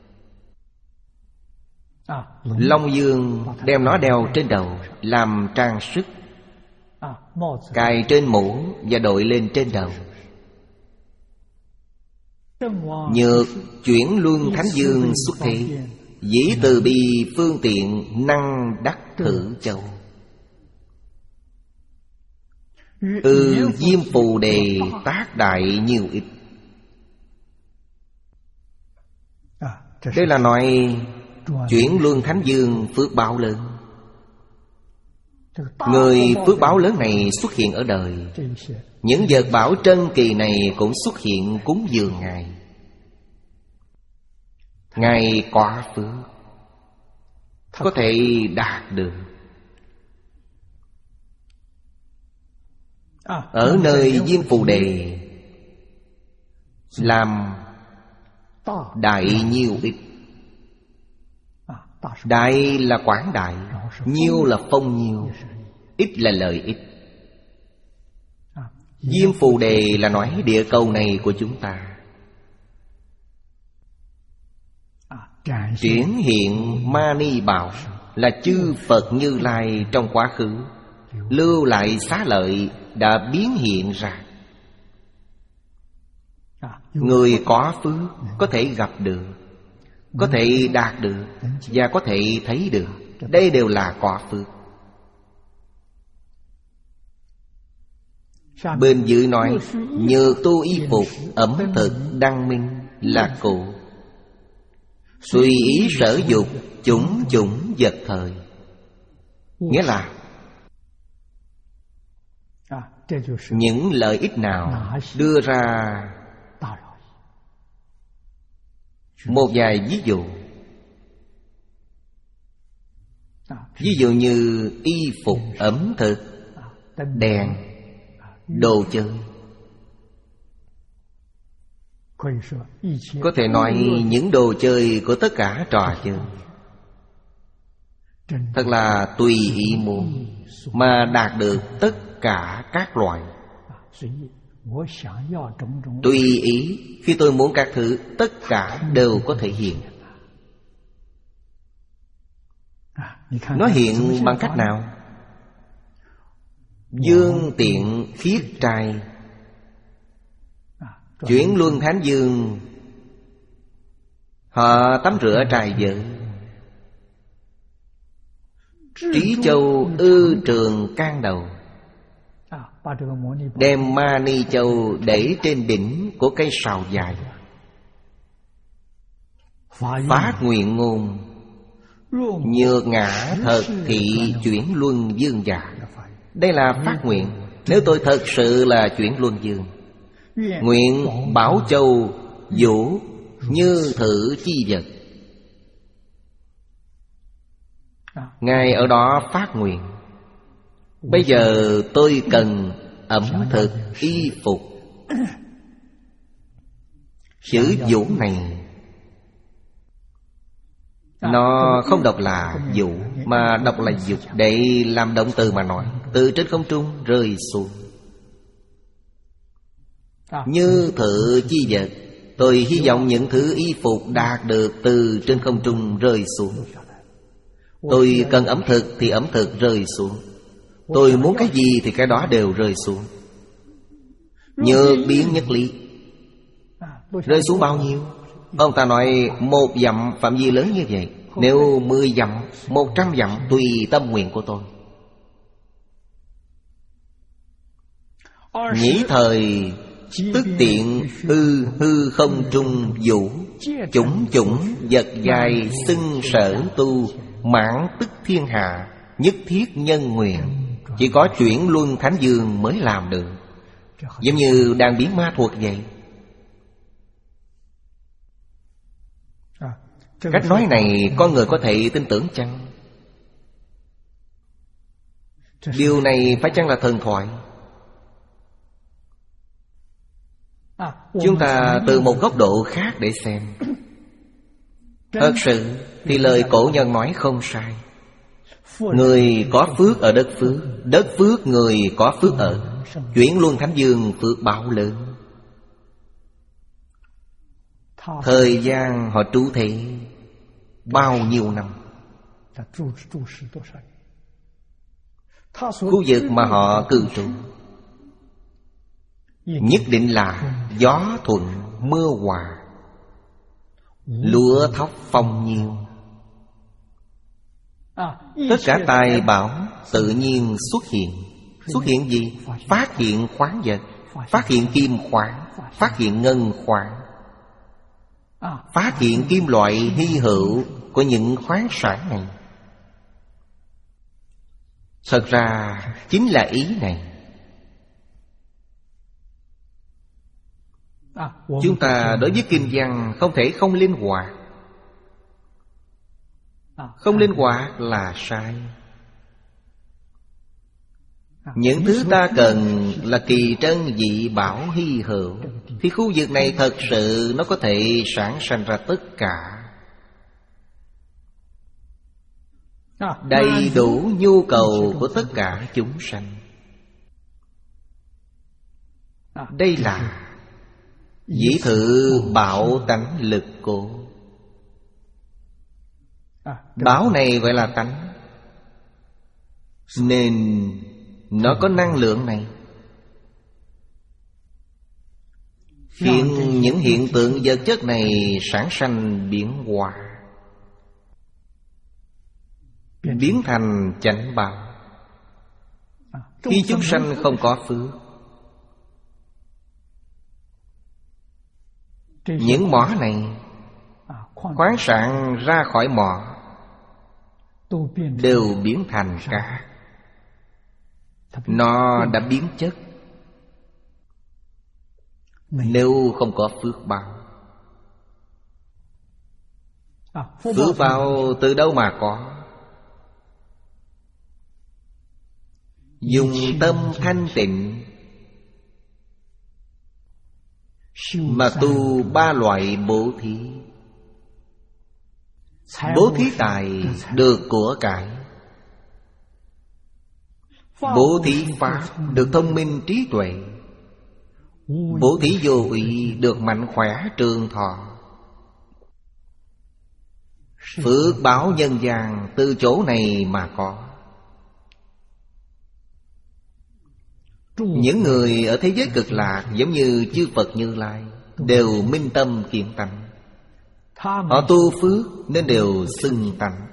Long Dương đem nó đeo trên đầu làm trang sức, cài trên mũ và đội lên trên đầu. Nhược chuyển luân Thánh Dương xuất thế, dĩ từ bi phương tiện năng đắc thử châu. Ư diêm phù đề tác đại nhiều ít. Đây là nói chuyển luân Thánh Dương phước báo lớn. Người phước báo lớn này xuất hiện ở đời. Những vật bảo trân kỳ này cũng xuất hiện cúng dường Ngài. Ngài có phước, có thể đạt được. Ở nơi Diêm Phù Đề làm đại nhiêu ít. Đại là quảng đại, nhiêu là phong nhiêu, ít là lợi ích. Diêm Phù Đề là nói địa cầu này của chúng ta. Triển hiện Mani Bảo là chư Phật Như Lai trong quá khứ lưu lại xá lợi đã biến hiện ra. Người có phước có thể gặp được, có thể đạt được và có thể thấy được. Đây đều là có phước. Bên dưới nói nhược tu y phục ẩm thực đăng minh là cụ. Tùy ý sở dục chủng chủng vật thời. Nghĩa là những lợi ích nào đưa ra. Một vài ví dụ. Ví dụ như y phục, ẩm thực, đèn, đồ chơi. Có thể nói những đồ chơi của tất cả trò chơi. Thật là tùy ý muốn mà đạt được tất cả các loại. Tùy ý, khi tôi muốn các thứ, tất cả đều có thể hiện. Nó hiện bằng cách nào? Dương tiện khiết trai, chuyển luân thánh dương, họ tắm rửa trai vợ. Trí châu ư trường can đầu, đem ma ni châu để trên đỉnh của cây sào dài. Phát nguyện ngôn, nhược ngã thật thị chuyển luân dương giả. Đây là phát nguyện. Nếu tôi thật sự là chuyển luân dương, nguyện bảo châu vũ như thử chi vật. Ngài ở đó phát nguyện. Bây giờ tôi cần ẩm thực, y phục. Chữ vũ này nó không đọc là vũ, mà đọc là dục. Để làm động từ mà nói. Từ trên không trung rơi xuống. Như thử chi vật. Tôi hy vọng những thứ y phục đạt được từ trên không trung rơi xuống. Tôi cần ẩm thực thì ẩm thực rơi xuống. Tôi muốn cái gì thì cái đó đều rơi xuống. Nhược biến nhất lý. Rơi xuống bao nhiêu? Ông ta nói một dặm phạm vi lớn như vậy. Nếu mười dặm, một trăm dặm, tùy tâm nguyện của tôi. Nhĩ thời tức tiện hư hư không trung vũ, chủng chủng vật dài xưng sở tu, mãn tức thiên hạ, nhất thiết nhân nguyện. Chỉ có chuyển luân thánh dương mới làm được. Giống như đang biến ma thuật vậy. Cách nói này con người có thể tin tưởng chăng? Điều này phải chăng là thần thoại? Chúng ta từ một góc độ khác để xem. Thật sự thì lời cổ nhân nói không sai. Người có phước ở đất phước, đất phước người có phước ở. Chuyển luân thánh dương phước báo lớn. Thời gian họ trú thế bao nhiêu năm? Khu vực mà họ cư trú nhất định là gió thuận mưa hòa, lúa thóc phong nhiêu. Tất cả tài bảo tự nhiên xuất hiện. Xuất hiện gì? Phát hiện khoáng vật, phát hiện kim khoáng, phát hiện ngân khoáng, phát hiện kim loại hy hữu của những khoáng sản này. Thật ra chính là ý này. Chúng ta đối với kinh văn không thể không linh hoạt. Không linh hoạt là sai. Những thứ ta cần là kỳ trân dị bảo hy hữu, thì khu vực này thật sự nó có thể sản sanh ra tất cả. Đầy đủ nhu cầu của tất cả chúng sanh. Đây là dĩ thử bảo tánh lực cố. Bảo này gọi là tánh, nên nó có năng lượng này, khiến những hiện tượng vật chất này sản sanh biến hóa, biến thành chánh bảo. Khi chúng sanh không có phước, những mỏ này khoáng sản ra khỏi mỏ đều biến thành cát. Nó đã biến chất. Nếu không có phước báo, phước báo từ đâu mà có? Dùng tâm thanh tịnh mà tu ba loại bố thí. Bố thí tài được của cải, bố thí pháp được thông minh trí tuệ, bố thí vô ủy được mạnh khỏe trường thọ. Phước báo nhân gian từ chỗ này mà có. Những người ở thế giới cực lạc giống như chư Phật Như Lai đều minh tâm kiên tánh. Họ tu phước nên đều xưng tánh.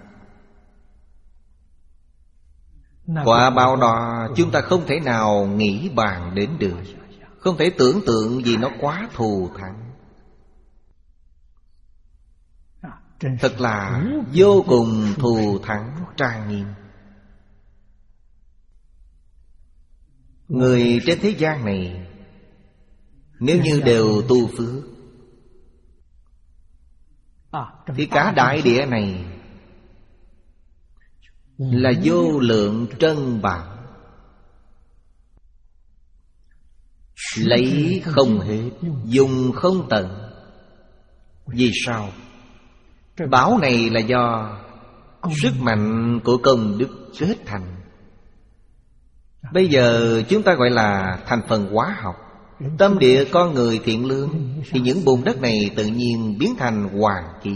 Quả báo đó chúng ta không thể nào nghĩ bàn đến được. Không thể tưởng tượng vì nó quá thù thắng. Thật là vô cùng thù thắng trang nghiêm. Người trên thế gian này nếu như đều tu phước thì cả đại địa này là vô lượng trân bảo, lấy không hết, dùng không tận. Vì sao? Bảo này là do sức mạnh của công đức kết thành. Bây giờ chúng ta gọi là thành phần hóa học. Tâm địa con người thiện lương thì những bùn đất này tự nhiên biến thành hoàng kim.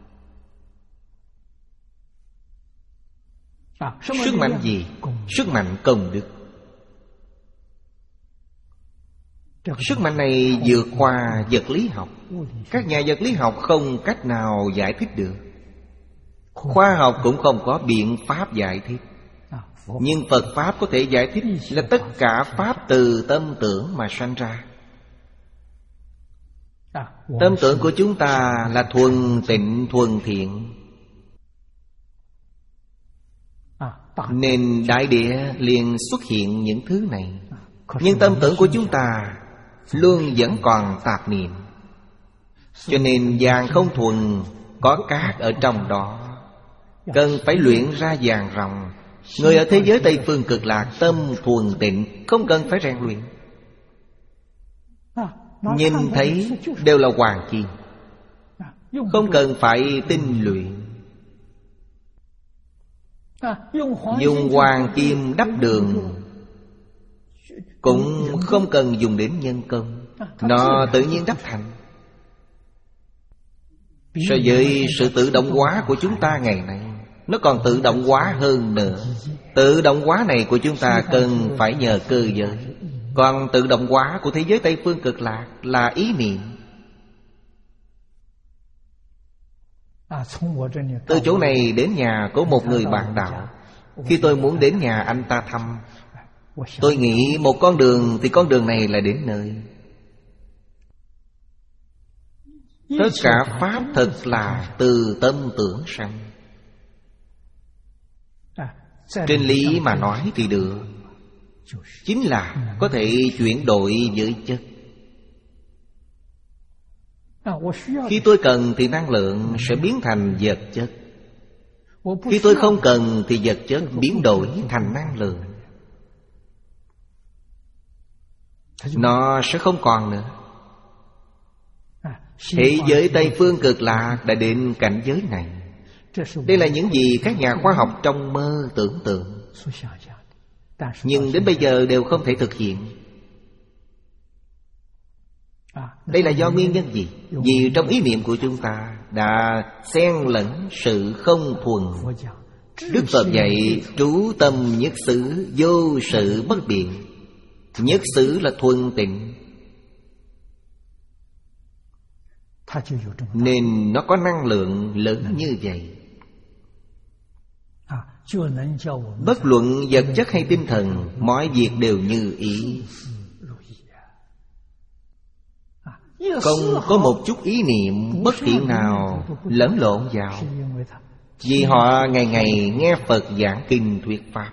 Sức mạnh gì? Sức mạnh công đức. Sức mạnh này vượt qua vật lý học. Các nhà vật lý học không cách nào giải thích được. Khoa học cũng không có biện pháp giải thích. Nhưng Phật Pháp có thể giải thích là tất cả Pháp từ tâm tưởng mà sanh ra. Tâm tưởng của chúng ta là thuần tịnh thuần thiện, nên đại địa liền xuất hiện những thứ này. Nhưng tâm tưởng của chúng ta luôn vẫn còn tạp niệm, cho nên vàng không thuần, có cát ở trong đó, cần phải luyện ra vàng ròng. Người ở thế giới Tây Phương Cực Lạc tâm thuần tịnh, không cần phải rèn luyện. Nhìn thấy đều là hoàng kim, không cần phải tinh luyện. Dùng hoàng kim đắp đường cũng không cần dùng đến nhân công, nó tự nhiên đắp thành. So với sự tự động hóa của chúng ta ngày nay, nó còn tự động hóa hơn nữa. Tự động hóa này của chúng ta cần phải nhờ cơ giới. Còn tự động hóa của thế giới Tây Phương Cực Lạc là ý niệm. Từ chỗ này đến nhà của một người bạn đạo, khi tôi muốn đến nhà anh ta thăm, tôi nghĩ một con đường thì con đường này là đến nơi. Tất cả Pháp thật là từ tâm tưởng sanh. Trên lý mà nói thì được, chính là có thể chuyển đổi với chất. Khi tôi cần thì năng lượng sẽ biến thành vật chất. Khi tôi không cần thì vật chất biến đổi thành năng lượng. Nó sẽ không còn nữa. Thế giới Tây Phương Cực Lạc đã đến cảnh giới này. Đây là những gì các nhà khoa học trong mơ tưởng tượng, nhưng đến bây giờ đều không thể thực hiện. Đây là do nguyên nhân gì? Vì trong ý niệm của chúng ta đã xen lẫn sự không thuần. Đức Phật dạy trú tâm nhất xứ, vô sự bất biện. Nhất xứ là thuần tịnh, nên nó có năng lượng lớn như vậy. Bất luận vật chất hay tinh thần, mọi việc đều như ý. không có một chút ý niệm bất thiện nào lẫn lộn vào. Vì họ ngày ngày nghe Phật giảng kinh thuyết pháp,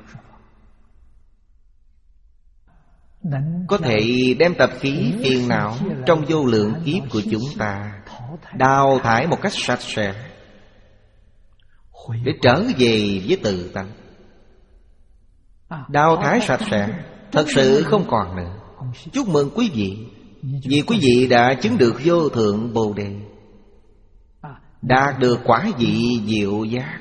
có thể đem tập khí phiền não trong vô lượng kiếp của chúng ta đào thải một cách sạch sẽ, để trở về với tự tánh. Đào thải sạch sẽ, thật sự không còn nữa. Chúc mừng quý vị, vì quý vị đã chứng được vô thượng Bồ Đề, đạt được quả vị diệu giác.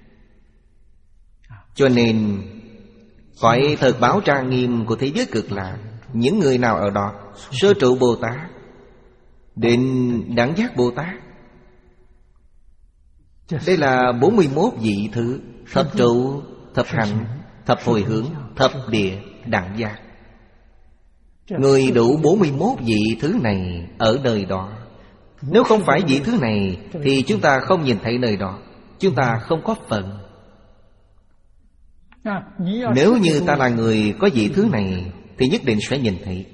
Cho nên cõi thật báo trang nghiêm của thế giới Cực Lạc, những người nào ở đó, Sơ trụ Bồ Tát đến Đẳng Giác Bồ Tát, đây là bốn mươi mốt vị thứ: thập trụ, thập hạnh, thập hồi hướng, thập địa, đẳng giác. Người đủ bốn mươi mốt vị thứ này ở nơi đó. Nếu không phải vị thứ này thì chúng ta không nhìn thấy nơi đó, chúng ta không có phần. Nếu như ta là người có vị thứ này thì nhất định sẽ nhìn thấy.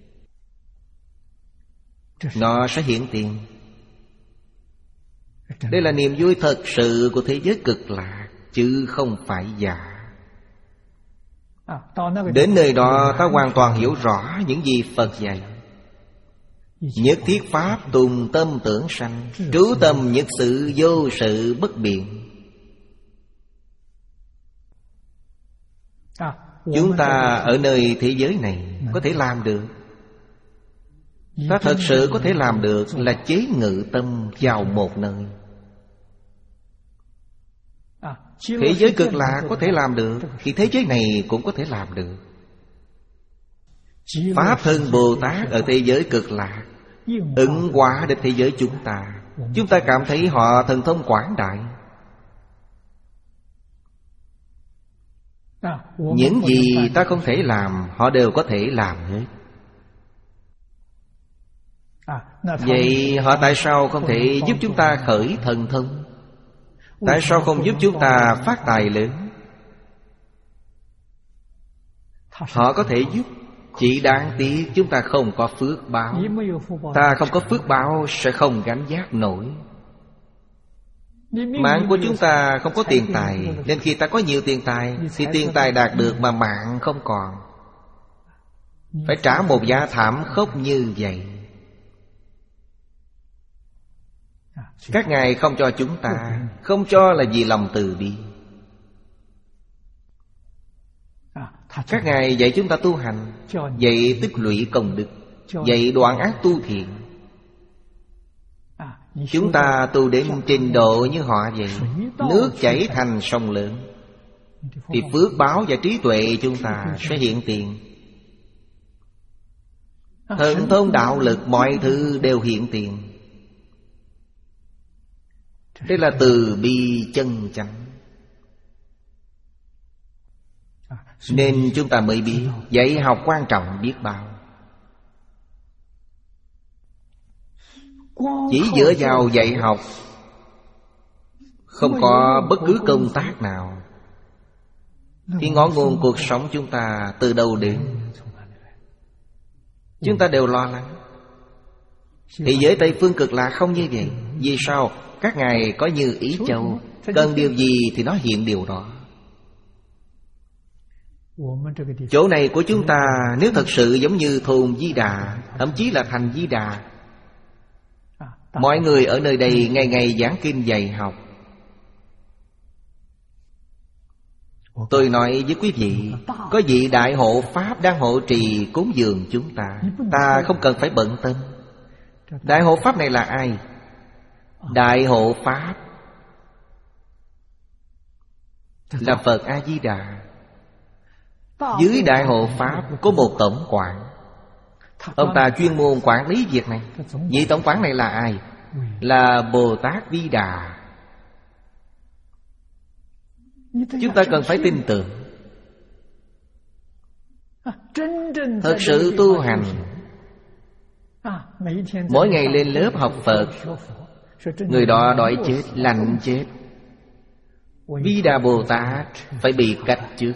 Nó sẽ hiển tiền. Đây là niềm vui thật sự của thế giới Cực Lạc, chứ không phải giả. Đến nơi đó ta hoàn toàn hiểu rõ những gì Phật dạy. Nhất thiết pháp tùng tâm tưởng sanh, trú tâm nhất sự vô sự bất biện. Chúng ta ở nơi thế giới này có thể làm được. Ta thật sự có thể làm được là chế ngự tâm vào một nơi. Thế giới Cực Lạc có thể làm được thì thế giới này cũng có thể làm được. Pháp thân Bồ Tát ở thế giới Cực Lạc ứng hóa đến thế giới chúng ta. Chúng ta cảm thấy họ thần thông quảng đại. Những gì ta không thể làm, họ đều có thể làm hết. Vậy họ tại sao không thể giúp chúng ta khởi thần thông? Tại sao không giúp chúng ta phát tài lớn? Họ có thể giúp, chỉ đáng tiếc chúng ta không có phước báo. Ta không có phước báo sẽ không gánh vác nổi. Mạng của chúng ta không có tiền tài, nên khi ta có nhiều tiền tài thì tiền tài đạt được mà mạng không còn, phải trả một giá thảm khốc như vậy. Các ngài không cho chúng ta, không cho là vì lòng từ bi. Các ngài dạy chúng ta tu hành, dạy tích lũy công đức, dạy đoạn ác tu thiện. Chúng ta tu đến trình độ như họ vậy, nước chảy thành sông lớn, thì phước báo và trí tuệ chúng ta sẽ hiện tiền. Thần thông đạo lực mọi thứ đều hiện tiền. Đây là từ bi chân chánh. Nên chúng ta mới biết dạy học quan trọng biết bao. Chỉ dựa vào dạy học, không có bất cứ công tác nào, thì ngõ nguồn cuộc sống chúng ta từ đâu đến? Chúng ta đều lo lắng. Thì giới Tây Phương Cực Lạc không như vậy. Vì sao? Các ngài có như ý châu, cần điều gì thì nó hiện điều đó. Chỗ này của chúng ta nếu thật sự giống như thôn Di Đà, thậm chí là thành Di Đà, mọi người ở nơi đây ngày ngày giảng kinh dạy học. Tôi nói với quý vị, có vị đại hộ Pháp đang hộ trì cúng dường chúng ta, ta không cần phải bận tâm. Đại hộ Pháp này là ai? Đại hộ Pháp là Phật A-di-đà. Dưới Đại hộ Pháp có một tổng quản. Ông ta chuyên môn quản lý việc này. Vị tổng quản này là ai? Là Bồ Tát Di Đà. Chúng ta cần phải tin tưởng. Thật sự tu hành, mỗi ngày lên lớp học Phật, người đó đói chết, lạnh chết. Di Đà Bồ Tát phải bị cách trước.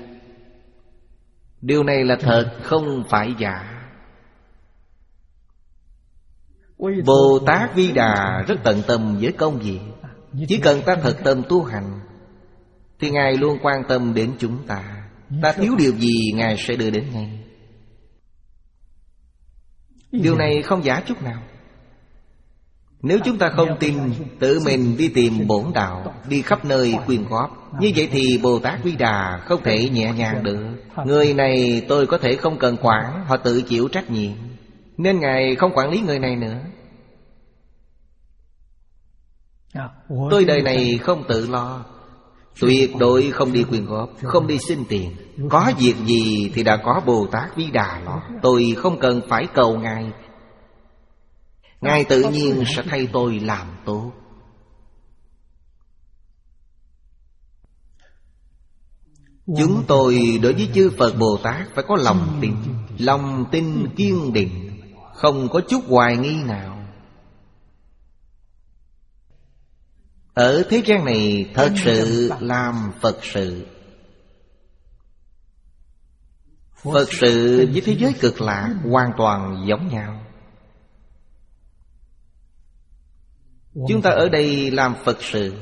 Điều này là thật, không phải giả. Bồ Tát Vi Đà rất tận tâm với công việc. Chỉ cần ta thật tâm tu hành thì Ngài luôn quan tâm đến chúng ta. Ta thiếu điều gì Ngài sẽ đưa đến ngay. Điều này không giả chút nào. Nếu chúng ta không tin, tự mình đi tìm bổn đạo, đi khắp nơi quyên góp, như vậy thì Bồ Tát Vi Đà không thể nhẹ nhàng được. Người này tôi có thể không cần quản, họ tự chịu trách nhiệm, nên Ngài không quản lý người này nữa. Tôi đời này không tự lo, tuyệt đối không đi quyên góp, không đi xin tiền. Có việc gì thì đã có Bồ Tát Vi Đà lo. Tôi không cần phải cầu Ngài, Ngài tự nhiên sẽ thay tôi làm tốt. Chúng tôi đối với chư Phật Bồ Tát phải có lòng tin, lòng tin kiên định, không có chút hoài nghi nào. Ở thế gian này thật sự làm Phật sự. Phật sự với thế giới cực lạc hoàn toàn giống nhau. Chúng ta ở đây làm Phật sự,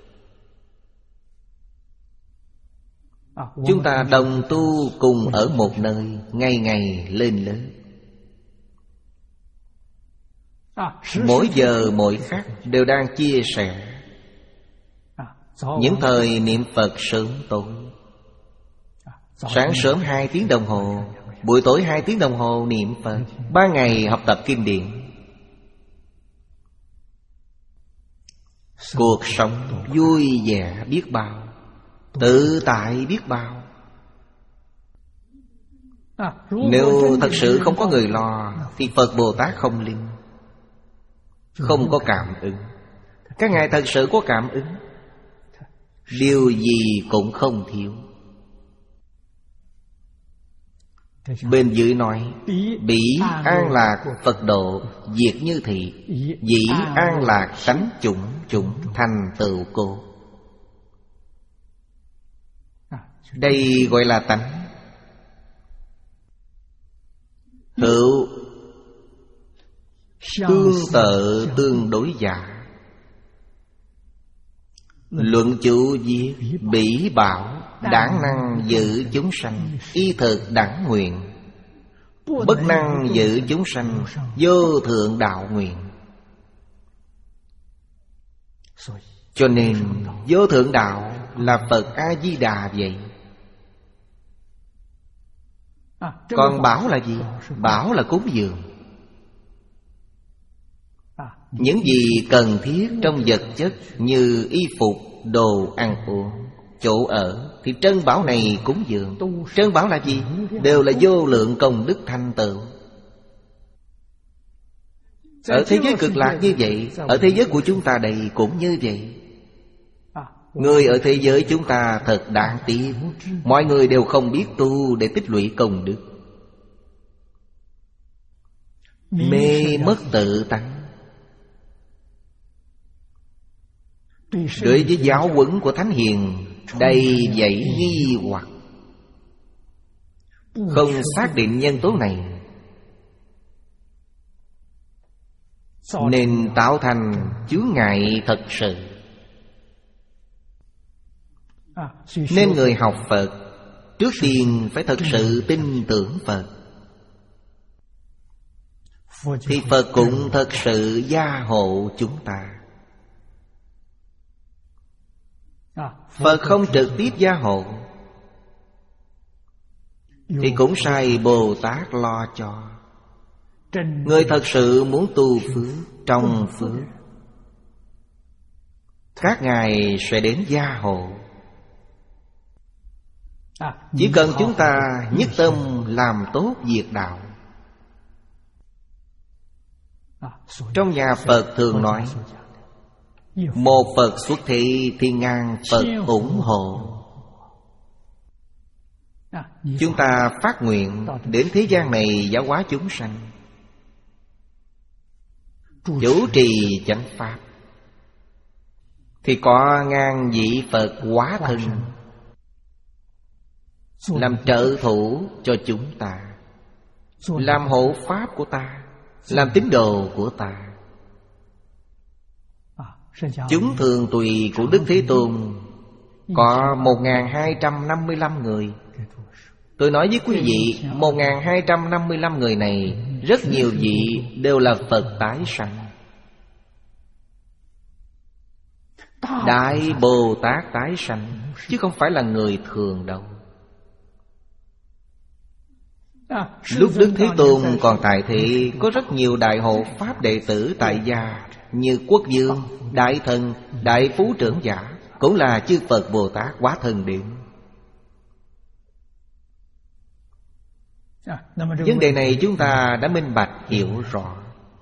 chúng ta đồng tu cùng ở một nơi, ngày ngày lên lớn. Mỗi giờ mỗi khắc đều đang chia sẻ. Những thời niệm Phật sớm tối, sáng sớm hai tiếng đồng hồ, buổi tối hai tiếng đồng hồ niệm Phật, ban ngày học tập kinh điển. Cuộc sống vui vẻ biết bao, tự tại biết bao. Nếu thật sự không có người lo thì Phật Bồ Tát không linh, không có cảm ứng. Các ngài thật sự có cảm ứng, điều gì cũng không thiếu. Bên dưới nói: bỉ an lạc Phật độ, diệt như thị. Dĩ an lạc tánh chủng, chủng thành tựu cô. Đây gọi là tánh. Hữu tương tự tương đối giả. Luận chủ viết: bỉ bảo đẳng năng giữ chúng sanh, y thực đẳng nguyện. Bất năng giữ chúng sanh, vô thượng đạo nguyện. Cho nên vô thượng đạo là Phật A-di-đà vậy. Còn bảo là gì? Bảo là cúng dường. Những gì cần thiết trong vật chất như y phục, đồ ăn uống, chỗ ở, thì trân bảo này cúng dường. Trân bảo là gì? Đều là vô lượng công đức thành tựu. Ở thế giới cực lạc như vậy, ở thế giới của chúng ta đây cũng như vậy. Người ở thế giới chúng ta thật đáng tiếc, mọi người đều không biết tu để tích lũy công đức, mê mất tự tánh. Đối với giáo huấn của Thánh Hiền đầy dẫy nghi hoặc, không xác định nhân tố này, nên tạo thành chướng ngại thật sự. Nên người học Phật trước tiên phải thật sự tin tưởng Phật, thì Phật cũng thật sự gia hộ chúng ta. Phật không trực tiếp gia hộ thì cũng sai Bồ Tát lo cho. Người thật sự muốn tu phước, trong phước, các ngài sẽ đến gia hộ. Chỉ cần chúng ta nhất tâm làm tốt việc đạo. Trong nhà Phật thường nói: một Phật xuất thị thì ngàn Phật ủng hộ. Chúng ta phát nguyện đến thế gian này giáo hóa chúng sanh, chủ trì chánh pháp, thì có ngàn vị Phật hóa thân làm trợ thủ cho chúng ta, làm hộ pháp của ta, làm tín đồ của ta. Chúng thường tùy của Đức Thế Tôn có một nghìn hai trăm năm mươi lăm người. Tôi nói với quý vị, một nghìn hai trăm năm mươi lăm người này, rất nhiều vị đều là Phật tái sanh. Đại Bồ Tát tái sanh, chứ không phải là người thường đâu. Lúc Đức Thế Tôn còn tại thế, có rất nhiều đại hộ Pháp đệ tử tại gia, như Quốc Dương, Đại Thần, Đại Phú Trưởng Giả, cũng là chư Phật Bồ Tát hóa thân đến. Vấn đề này chúng ta đã minh bạch hiểu rõ.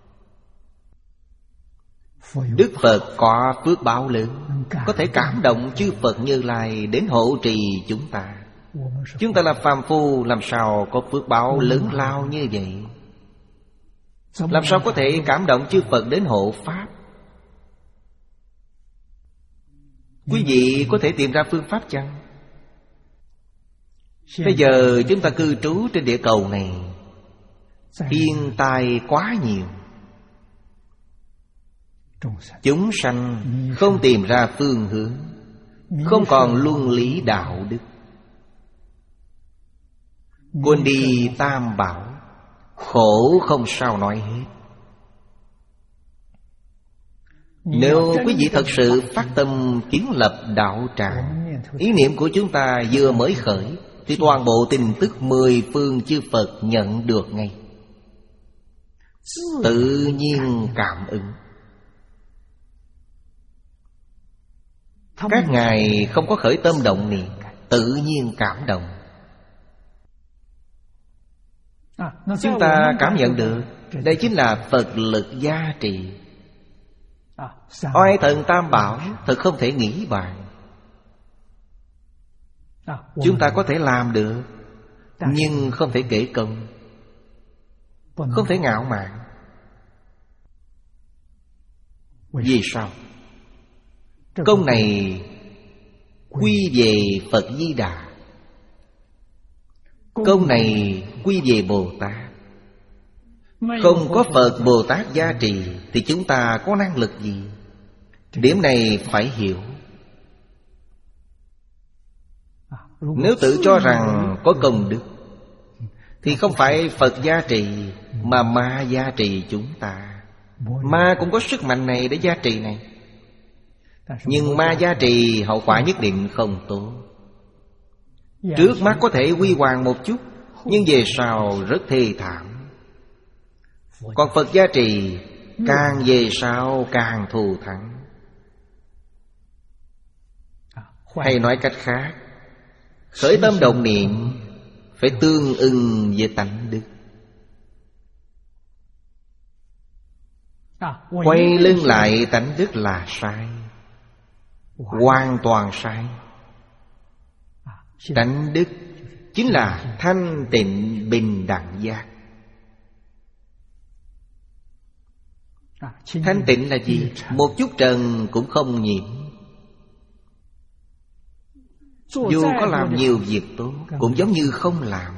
Đức Phật có phước báo lớn, có thể cảm động chư Phật Như Lai đến hộ trì chúng ta. Chúng ta là phàm phu, làm sao có phước báo lớn lao như vậy? Làm sao có thể cảm động chư Phật đến hộ Pháp? Quý vị có thể tìm ra phương pháp chăng? Bây giờ chúng ta cư trú trên địa cầu này, thiên tai quá nhiều. Chúng sanh không tìm ra phương hướng, không còn luân lý đạo đức, quên đi tam bảo, khổ không sao nói hết. Nếu quý vị thật sự phát tâm kiến lập đạo tràng, ý niệm của chúng ta vừa mới khởi, thì toàn bộ tin tức mười phương chư Phật nhận được ngay, tự nhiên cảm ứng. Các ngài không có khởi tâm động niệm, tự nhiên cảm động. Chúng ta cảm nhận được, đây chính là Phật lực gia trì. Oai thần tam bảo thật không thể nghĩ bàn. Chúng ta có thể làm được, nhưng không thể kể công, không thể ngạo mạn. Vì sao? Công này quy về Phật Di Đà, công này quy về Bồ Tát. Không có Phật Bồ Tát gia trì thì chúng ta có năng lực gì? Điểm này phải hiểu. Nếu tự cho rằng có công đức thì không phải Phật gia trì, mà ma gia trì chúng ta. Ma cũng có sức mạnh này để gia trì này, nhưng ma gia trì hậu quả nhất định không tốt. Trước mắt có thể huy hoàng một chút, nhưng về sau rất thê thảm. Còn Phật gia trì càng về sau càng thù thắng. Hay nói cách khác, khởi tâm động niệm phải tương ưng với tánh đức. Quay lưng lại tánh đức là sai, hoàn toàn sai. Tánh đức chính là thanh tịnh bình đẳng giác. Thanh tịnh là gì? Một chút trần cũng không nhiễm. Dù có làm nhiều việc tốt cũng giống như không làm.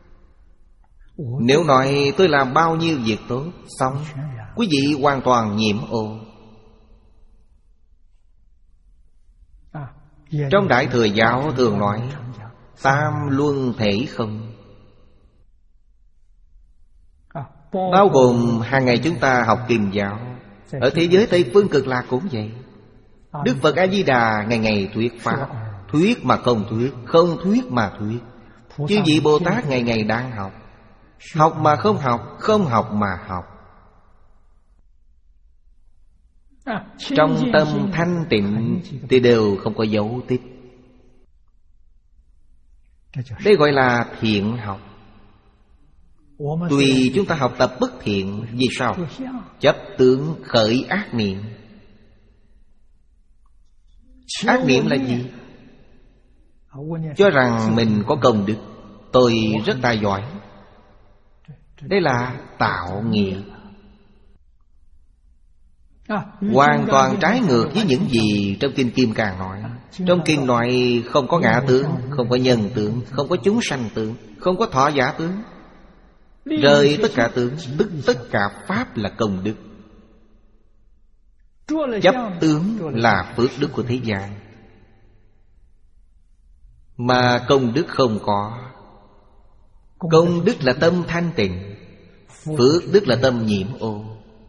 Nếu nói tôi làm bao nhiêu việc tốt, xong quý vị hoàn toàn nhiễm ô. Trong Đại Thừa Giáo thường nói tam luân thể không, bao gồm hàng ngày chúng ta học kinh giáo. Ở thế giới Tây Phương Cực Lạc cũng vậy. Đức Phật A-di-đà ngày ngày thuyết pháp, thuyết mà không thuyết, không thuyết mà thuyết. Chư vị Bồ Tát ngày ngày đang học, học mà không học, không học mà học. Trong tâm thanh tịnh thì đều không có dấu tích. Đây gọi là thiện học. Tuy chúng ta học tập bất thiện, vì sao? Chấp tướng khởi ác niệm. Ác niệm là gì? Cho rằng mình có công đức, tôi rất tài giỏi. Đây là tạo nghiệp, hoàn toàn trái ngược với những gì trong Kinh Kim Cang nói. Trong Kinh nói không có ngã tướng, không có nhân tướng, không có chúng sanh tướng, không có thọ giả tướng. Rời tất cả tướng, tức tất cả pháp là công đức. Chấp tướng là phước đức của thế gian, mà công đức không có. Công đức là tâm thanh tịnh, phước đức là tâm nhiễm ô.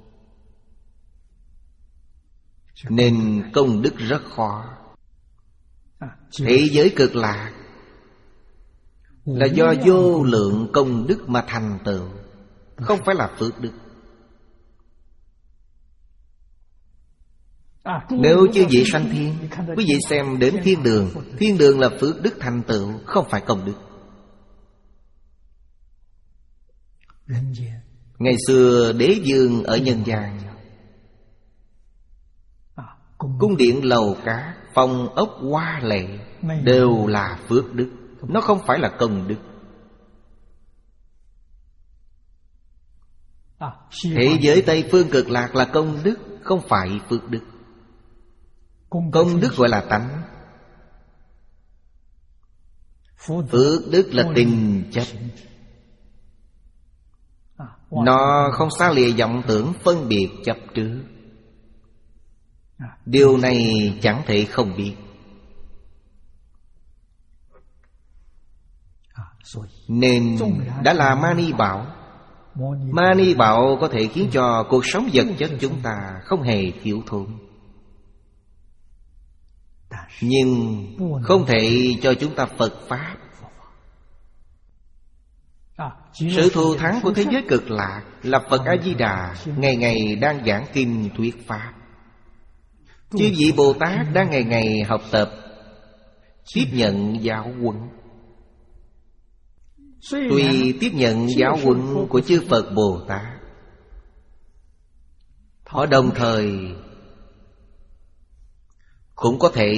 Nên công đức rất khó. Thế giới cực lạc là do vô lượng công đức mà thành tựu, không phải là phước đức. Nếu chư vị sanh thiên, quý vị xem đến thiên đường. Thiên đường là phước đức thành tựu, không phải công đức. Ngày xưa đế vương ở nhân gian, cung điện lầu cát, phòng ốc hoa lệ đều là phước đức, nó không phải là công đức. Thế giới Tây Phương Cực Lạc là công đức, không phải phước đức. Công đức gọi là tánh, phước đức là tình chấp. Nó không xa lìa vọng tưởng phân biệt chấp trước. Điều này chẳng thể không biết. Nên đã là Mani Bảo. Mani Bảo có thể khiến cho cuộc sống vật chất chúng ta không hề thiếu thốn, nhưng không thể cho chúng ta Phật Pháp. Sự thù thắng của thế giới cực lạc là Phật A-di-đà ngày ngày đang giảng kinh thuyết Pháp. Chư vị Bồ Tát đang ngày ngày học tập, tiếp nhận giáo huấn. Tuy tiếp nhận giáo huấn của chư Phật Bồ Tát, họ đồng thời cũng có thể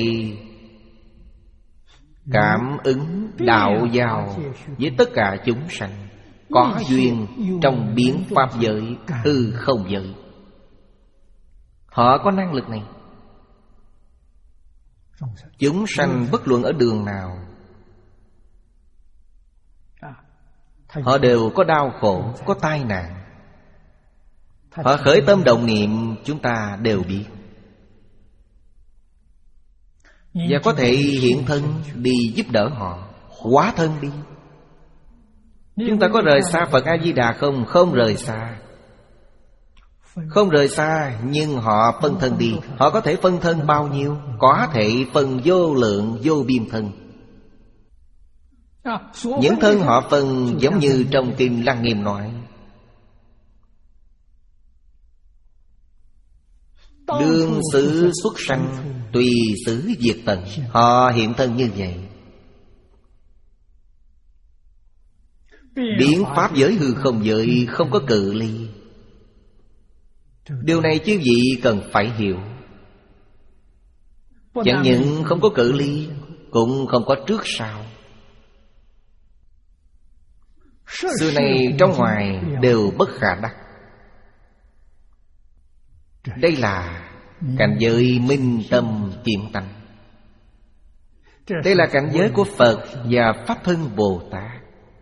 cảm ứng đạo giao với tất cả chúng sanh, có duyên trong biến pháp giới, hư không giới. Họ có năng lực này. Chúng sanh bất luận ở đường nào, họ đều có đau khổ, có tai nạn. Họ khởi tâm động niệm, chúng ta đều biết. Và có thể hiện thân đi giúp đỡ họ, hóa thân đi. Chúng ta có rời xa Phật A-di-đà không? Không rời xa. Không rời xa, nhưng họ phân thân đi. Họ có thể phân thân bao nhiêu? Có thể phân vô lượng vô biên thân. Những thân họ phân giống như trong Kinh Lăng Nghiêm nói: đương xứ xuất sanh, tùy xứ diệt tận. Họ hiện thân như vậy. Biến pháp giới hư không giới không có cự ly. Điều này chư vị cần phải hiểu. Chẳng những không có cự ly, cũng không có trước sau. Xưa này trong ngoài đều bất khả đắc. Đây là cảnh giới minh tâm kiệm tánh. Đây là cảnh giới của Phật và Pháp Thân Bồ Tát.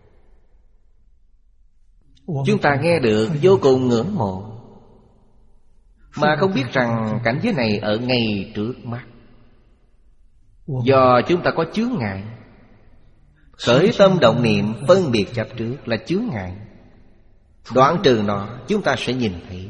Chúng ta nghe được vô cùng ngưỡng mộ, mà không biết rằng cảnh giới này ở ngay trước mắt. Do chúng ta có chướng ngại, khởi tâm động niệm phân biệt chấp trước là chướng ngại. Đoạn trừ nó, chúng ta sẽ nhìn thấy.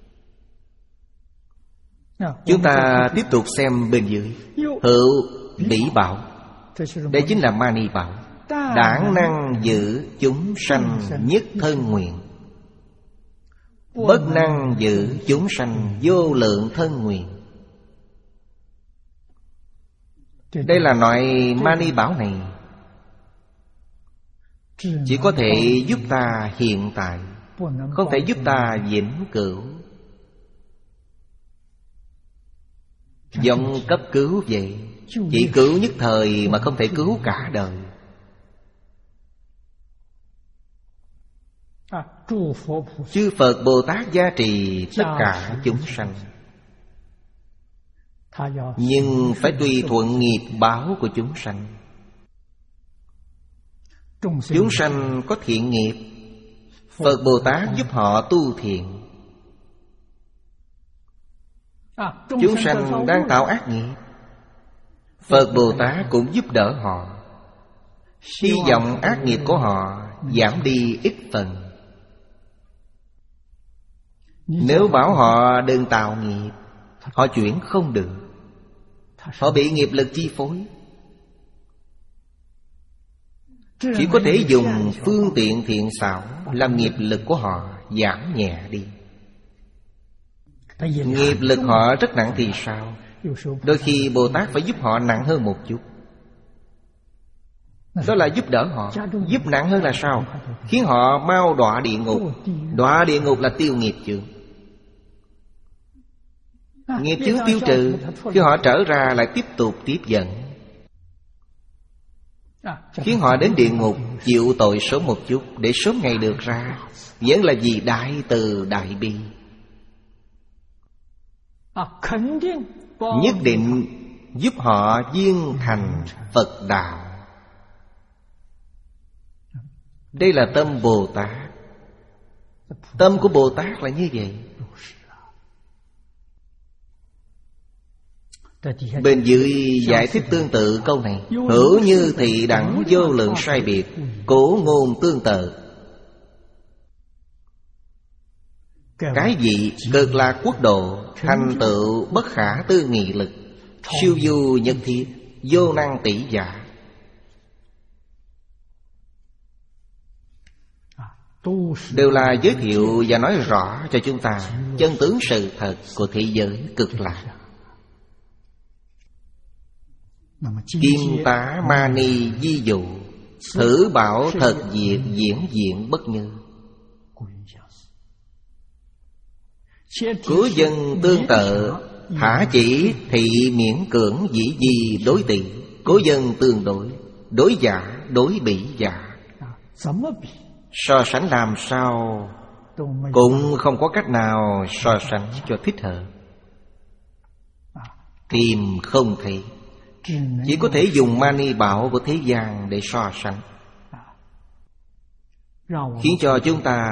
Chúng ta tiếp tục xem bên dưới. Hữu Bỉ Bảo, đây chính là Mani Bảo. Đảng năng giữ chúng sanh nhất thân nguyện, bất năng giữ chúng sanh vô lượng thân nguyện. Đây là loại Mani Bảo này chỉ có thể giúp ta hiện tại, không thể giúp ta vĩnh cửu. Giống cấp cứu vậy, chỉ cứu nhất thời mà không thể cứu cả đời. Chư Phật Bồ Tát gia trì tất cả chúng sanh, nhưng phải tùy thuận nghiệp báo của chúng sanh. Chúng sanh có thiện nghiệp, Phật Bồ Tát giúp họ tu thiện. Chúng sanh đang tạo ác nghiệp, Phật Bồ Tát cũng giúp đỡ họ, hy vọng ác nghiệp của họ giảm đi ít phần. Nếu bảo họ đừng tạo nghiệp, họ chuyển không được, họ bị nghiệp lực chi phối. Chỉ có thể dùng phương tiện thiện xảo làm nghiệp lực của họ giảm nhẹ đi. Nghiệp lực họ rất nặng thì sao? Đôi khi Bồ Tát phải giúp họ nặng hơn một chút. Đó là giúp đỡ họ. Giúp nặng hơn là sao? Khiến họ mau đọa địa ngục. Đọa địa ngục là tiêu nghiệp chướng. Nghiệp chướng tiêu trừ, khi họ trở ra lại tiếp tục tiếp dẫn, khiến họ đến địa ngục chịu tội sớm một chút, để sớm ngày được ra. Vẫn là vì đại từ đại bi. Nhất định giúp họ viên thành Phật đạo. Đây là tâm Bồ Tát. Tâm của Bồ Tát là như vậy. Bên dưới giải thích tương tự câu này: hữu như thị đẳng, vô lượng sai biệt, cổ ngôn tương tự. Cái gì cực lạc quốc độ, thành tựu bất khả tư nghị lực, siêu du nhất thiết, vô năng tỷ giả, đều là giới thiệu và nói rõ cho chúng ta chân tướng sự thật của thế giới cực lạc. Kim tá mani di dụ, thử bảo thật diệt, diễn diện bất như. Của dân tương tự, thả chỉ thị miễn cưỡng dĩ di đối tỷ. Của dân tương đối, đối giả, đối bị giả. So sánh làm sao cũng không có cách nào so sánh cho thích hợp. Tìm không thấy, chỉ có thể dùng mani bảo của thế gian để so sánh, khiến cho chúng ta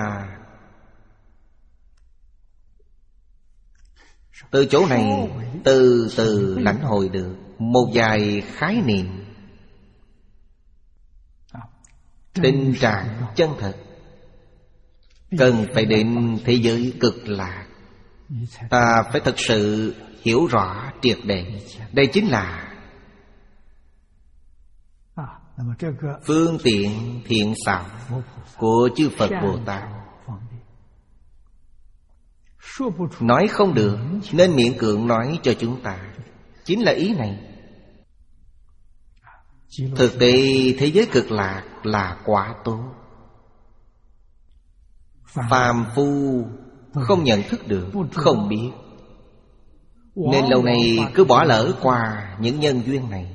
từ chỗ này từ từ lãnh hội được một vài khái niệm tình trạng chân thật. Cần phải đến thế giới cực lạc, ta phải thật sự hiểu rõ triệt để. Đây chính là phương tiện thiện xảo của chư Phật Bồ Tát. Nói không được nên miễn cưỡng nói cho chúng ta, chính là ý này. Thực tế thế giới cực lạc là quá tốt, phàm phu không nhận thức được, không biết, nên lâu nay cứ bỏ lỡ qua những nhân duyên này.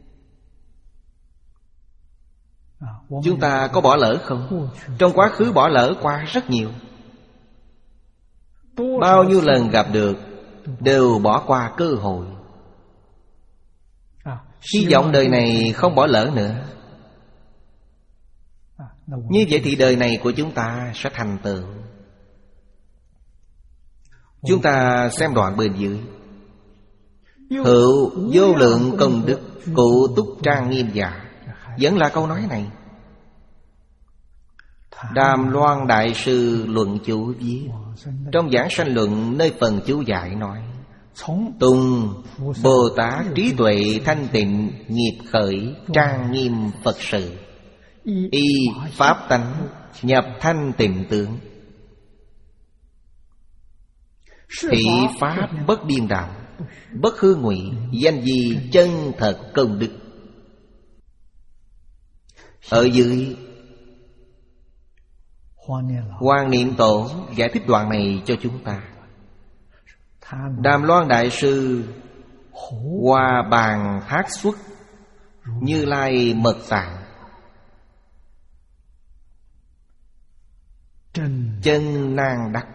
Chúng ta có bỏ lỡ không? Trong quá khứ bỏ lỡ qua rất nhiều. Bao nhiêu lần gặp được đều bỏ qua cơ hội. Hy vọng đời này không bỏ lỡ nữa. Như vậy thì đời này của chúng ta sẽ thành tựu. Chúng ta xem đoạn bên dưới: hữu vô lượng công đức, cụ túc trang nghiêm giả. Vẫn là câu nói này. Đàm Loan Đại Sư luận chú viết trong Giảng Sanh Luận, nơi phần chú giải nói: tùng Bồ Tát trí tuệ thanh tịnh, nghiệp khởi trang nghiêm Phật sự, y pháp tánh nhập thanh tịnh tướng, thị pháp bất điên đạo, bất hư ngụy, danh gì chân thật công đức. Ở dưới Hoàng Niệm Tổ giải thích đoạn này cho chúng ta. Đàm Loan Đại Sư Hoa Bàn Thác Xuất Như Lai Mật Tạng, chân nan đắc.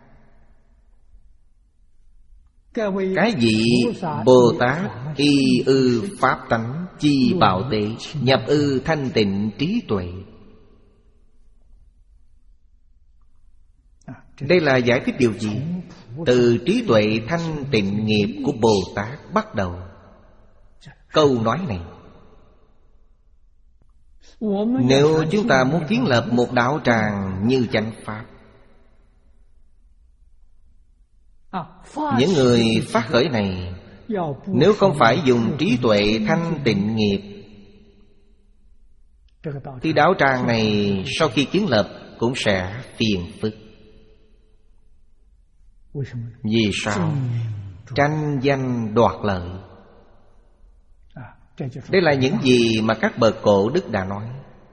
Cái gì Bồ Tát y ư pháp tánh, chi bảo tế, nhập ư thanh tịnh trí tuệ. Đây là giải thích điều gì? Từ trí tuệ thanh tịnh nghiệp của Bồ Tát bắt đầu. Câu nói này, nếu chúng ta muốn kiến lập một đạo tràng như chánh Pháp, những người phát khởi này nếu không phải dùng trí tuệ thanh tịnh nghiệp, thì đạo tràng này sau khi kiến lập cũng sẽ phiền phức. Vì sao? Tranh danh đoạt lợi. Đây là những gì mà các bậc cổ đức đã nói.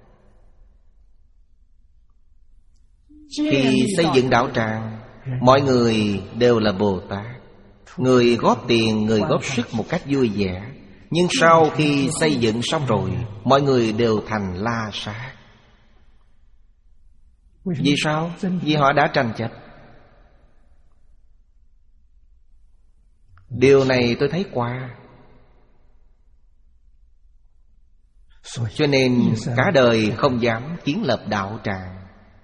Khi xây dựng đạo tràng, mọi người đều là Bồ Tát. Người góp tiền, người góp sức một cách vui vẻ. Nhưng sau khi xây dựng xong rồi, mọi người đều thành la sát. Vì sao? Vì họ đã tranh chấp. Điều này tôi thấy qua. Cho nên cả đời không dám kiến lập đạo tràng.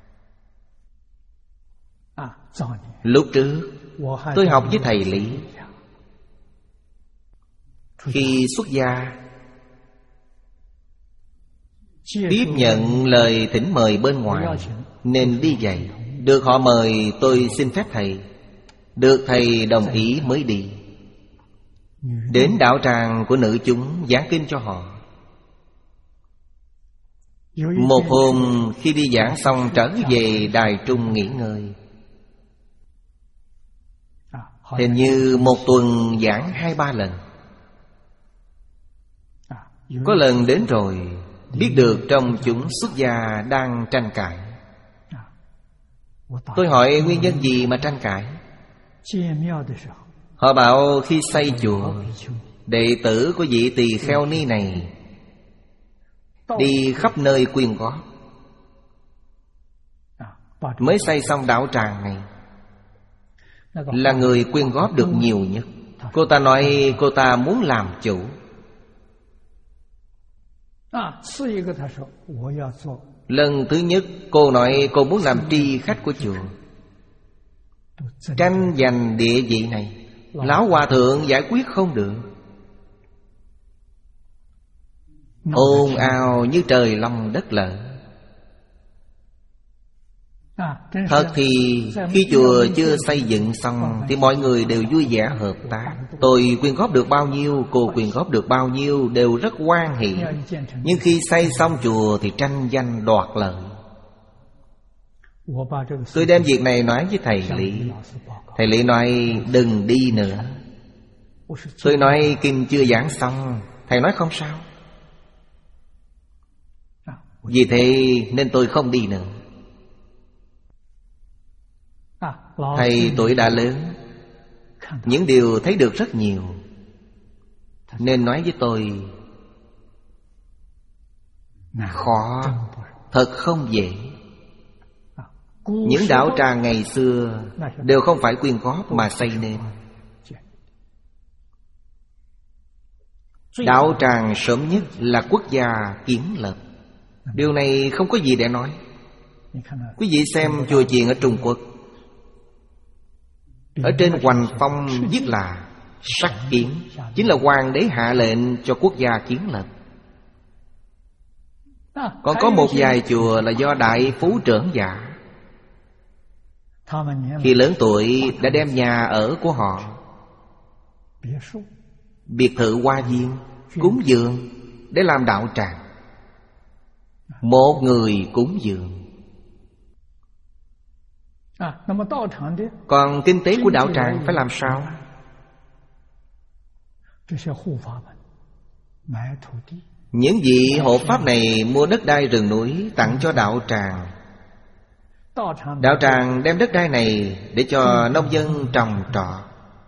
Lúc trước tôi học với thầy Lý. Khi xuất gia, tiếp nhận lời thỉnh mời bên ngoài nên đi dạy. Được họ mời, tôi xin phép thầy. Được thầy đồng ý mới đi. Đến đạo tràng của nữ chúng giảng kinh cho họ. Một hôm khi đi giảng xong trở về Đài Trung nghỉ ngơi. Hình như một tuần giảng hai ba lần. Có lần đến rồi, biết được trong chúng xuất gia đang tranh cãi. Tôi hỏi nguyên nhân gì mà tranh cãi. Họ bảo khi xây chùa, đệ tử của vị tỳ kheo ni này đi khắp nơi quyên góp, mới xây xong đạo tràng này. Là người quyên góp được nhiều nhất. Cô ta nói cô ta muốn làm chủ. Lần thứ nhất cô nói cô muốn làm tri khách của chùa. Tranh giành địa vị này, lão hòa thượng giải quyết không được. Ồn ào như trời long đất lở. Thật thì khi chùa chưa xây dựng xong thì mọi người đều vui vẻ hợp tác. Tôi quyên góp được bao nhiêu, cô quyên góp được bao nhiêu, đều rất hoan hỷ. Nhưng khi xây xong chùa thì tranh danh đoạt lợi. Tôi đem việc này nói với thầy Lý. Thầy Lý nói đừng đi nữa. Tôi nói kinh chưa giảng xong. Thầy nói không sao. Vì thế nên tôi không đi nữa. Thầy tuổi đã lớn, những điều thấy được rất nhiều, nên nói với tôi khó, thật không dễ. Những đạo tràng ngày xưa đều không phải quyên góp mà xây nên. Đạo tràng sớm nhất là quốc gia kiến lập. Điều này không có gì để nói. Quý vị xem chùa chiền ở Trung Quốc, ở trên hoành phong viết là sắc kiến, chính là hoàng đế hạ lệnh cho quốc gia kiến lập. Còn có một vài chùa là do đại phú trưởng giả, khi lớn tuổi đã đem nhà ở của họ, biệt thự hoa viên, cúng dường để làm đạo tràng. Một người cúng dường. Còn kinh tế của đạo tràng phải làm sao? Những vị hộ pháp này mua đất đai rừng núi tặng cho đạo tràng. Đạo tràng đem đất đai này để cho nông dân trồng trọt.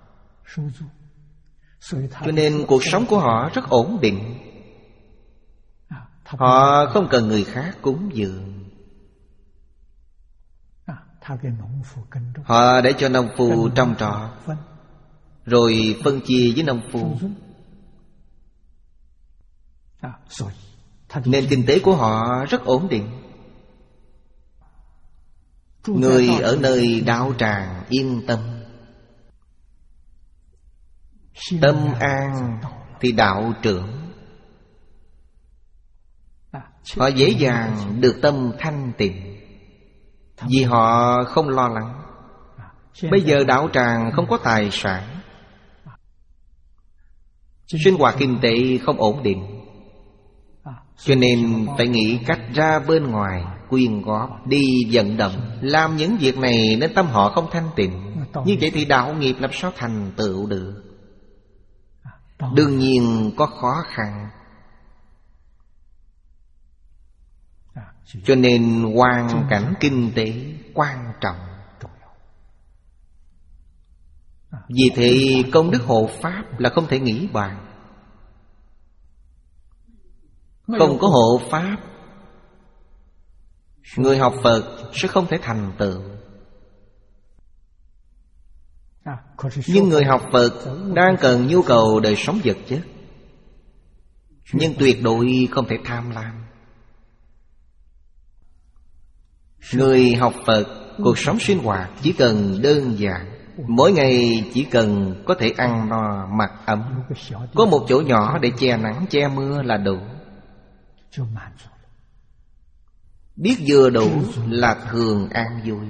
Cho nên cuộc sống của họ rất ổn định. Họ không cần người khác cúng dường. Họ để cho nông phu trồng trọt, rồi phân chia với nông phu. Nên kinh tế của họ rất ổn định. Người ở nơi đạo tràng yên tâm, tâm an thì đạo trưởng. Họ dễ dàng được tâm thanh tịnh, vì họ không lo lắng. Bây giờ đạo tràng không có tài sản, sinh hoạt kinh tế không ổn định, cho nên phải nghĩ cách ra bên ngoài quyên góp, đi vận động, làm những việc này nên tâm họ không thanh tịnh. Như vậy thì đạo nghiệp làm sao thành tựu được? Đương nhiên có khó khăn. Cho nên hoàn cảnh kinh tế quan trọng. Vì thế công đức hộ pháp là không thể nghĩ bàn. Không có hộ pháp, người học Phật sẽ không thể thành tựu. Nhưng người học Phật đang cần nhu cầu đời sống vật chất, nhưng tuyệt đối không thể tham lam. Người học Phật, cuộc sống sinh hoạt chỉ cần đơn giản. Mỗi ngày chỉ cần có thể ăn no mặc ấm, có một chỗ nhỏ để che nắng che mưa là đủ. Biết vừa đủ là thường an vui.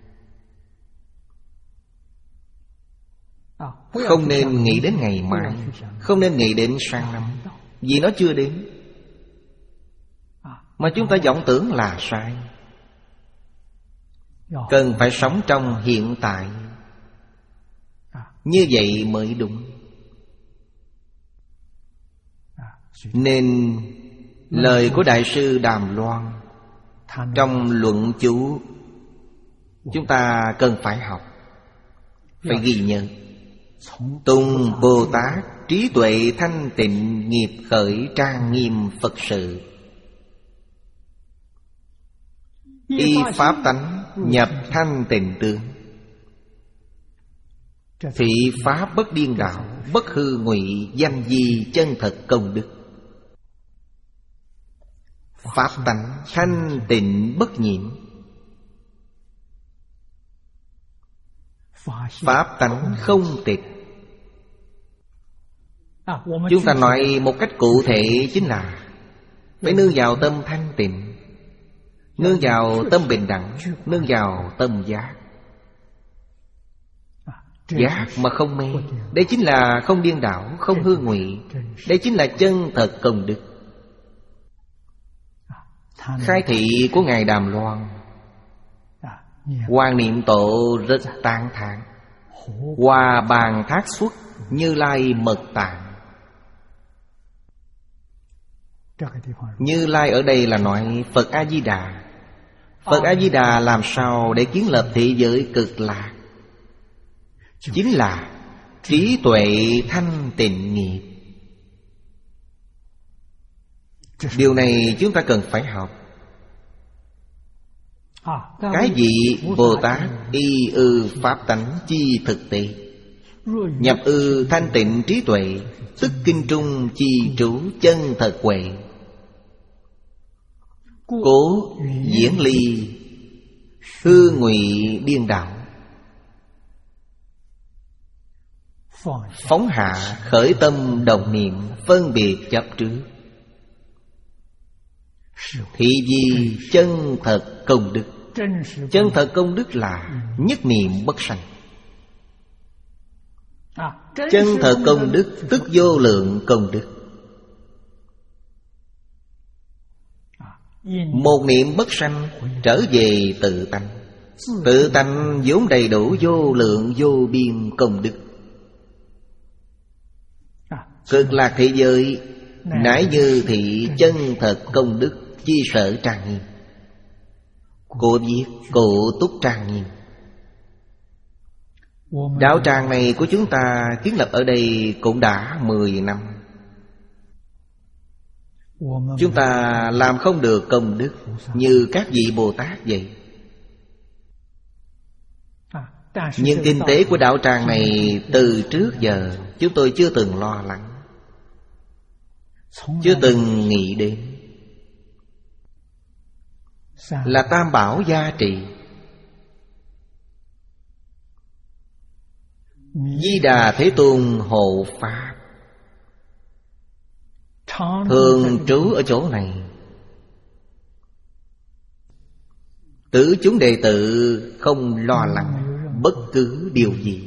Không nên nghĩ đến ngày mai, không nên nghĩ đến sang năm, vì nó chưa đến. Mà chúng ta vọng tưởng là sai. Cần phải sống trong hiện tại, như vậy mới đúng. Nên lời của Đại sư Đàm Loan trong luận chú chúng ta cần phải học, phải ghi nhớ. Tùng Bồ Tát trí tuệ thanh tịnh, nghiệp khởi trang nghiêm Phật sự. Y pháp tánh nhập thanh tịnh tướng, thị pháp bất điên đạo, bất hư ngụy, danh di chân thật công đức. Pháp tánh thanh tịnh bất nhiễm, pháp tánh không tịch. Chúng ta nói một cách cụ thể chính là phải nương vào tâm thanh tịnh, nương vào tâm bình đẳng, nương vào tâm giác. Giác mà không mê, đây chính là không điên đảo, không hư ngụy. Đây chính là chân thật công đức. Khai thị của Ngài Đàm Loan, Hoàng Niệm Tổ rất tán thán. Hòa bàn thác xuất, Như Lai mật tạng. Như Lai ở đây là nói Phật A-di-đà. Phật A-di-đà làm sao để kiến lập thế giới cực lạc? Chính là trí tuệ thanh tịnh nghiệp. Điều này chúng ta cần phải học. Cái gì Bồ Tát y ư pháp tánh chi thực tế, nhập ư thanh tịnh trí tuệ, tức kinh trung chi trú chân thật huệ. Cố diễn ly hư ngụy điên đảo, phóng hạ khởi tâm đồng niệm, phân biệt chấp trước. Thị di chân thật công đức. Chân thật công đức là nhất niệm bất sanh. Chân thật công đức tức vô lượng công đức. Một niệm bất sanh trở về tự tánh. Tự tánh vốn đầy đủ vô lượng vô biên công đức. Cực lạc thế giới nãi như thị chân thật công đức chi sở trang nghiêm. Cô viết Cụ Túc trang nghiêm. Đạo tràng này của chúng ta kiến lập ở đây cũng đã mười năm. Chúng ta làm không được công đức như các vị Bồ Tát vậy. Nhưng kinh tế của đạo tràng này từ trước giờ chúng tôi chưa từng lo lắng, chưa từng nghĩ đến. Là tam bảo gia trì. Di Đà Thế Tôn hộ pháp, thường trú ở chỗ này. Tứ chúng đệ tử không lo lắng bất cứ điều gì,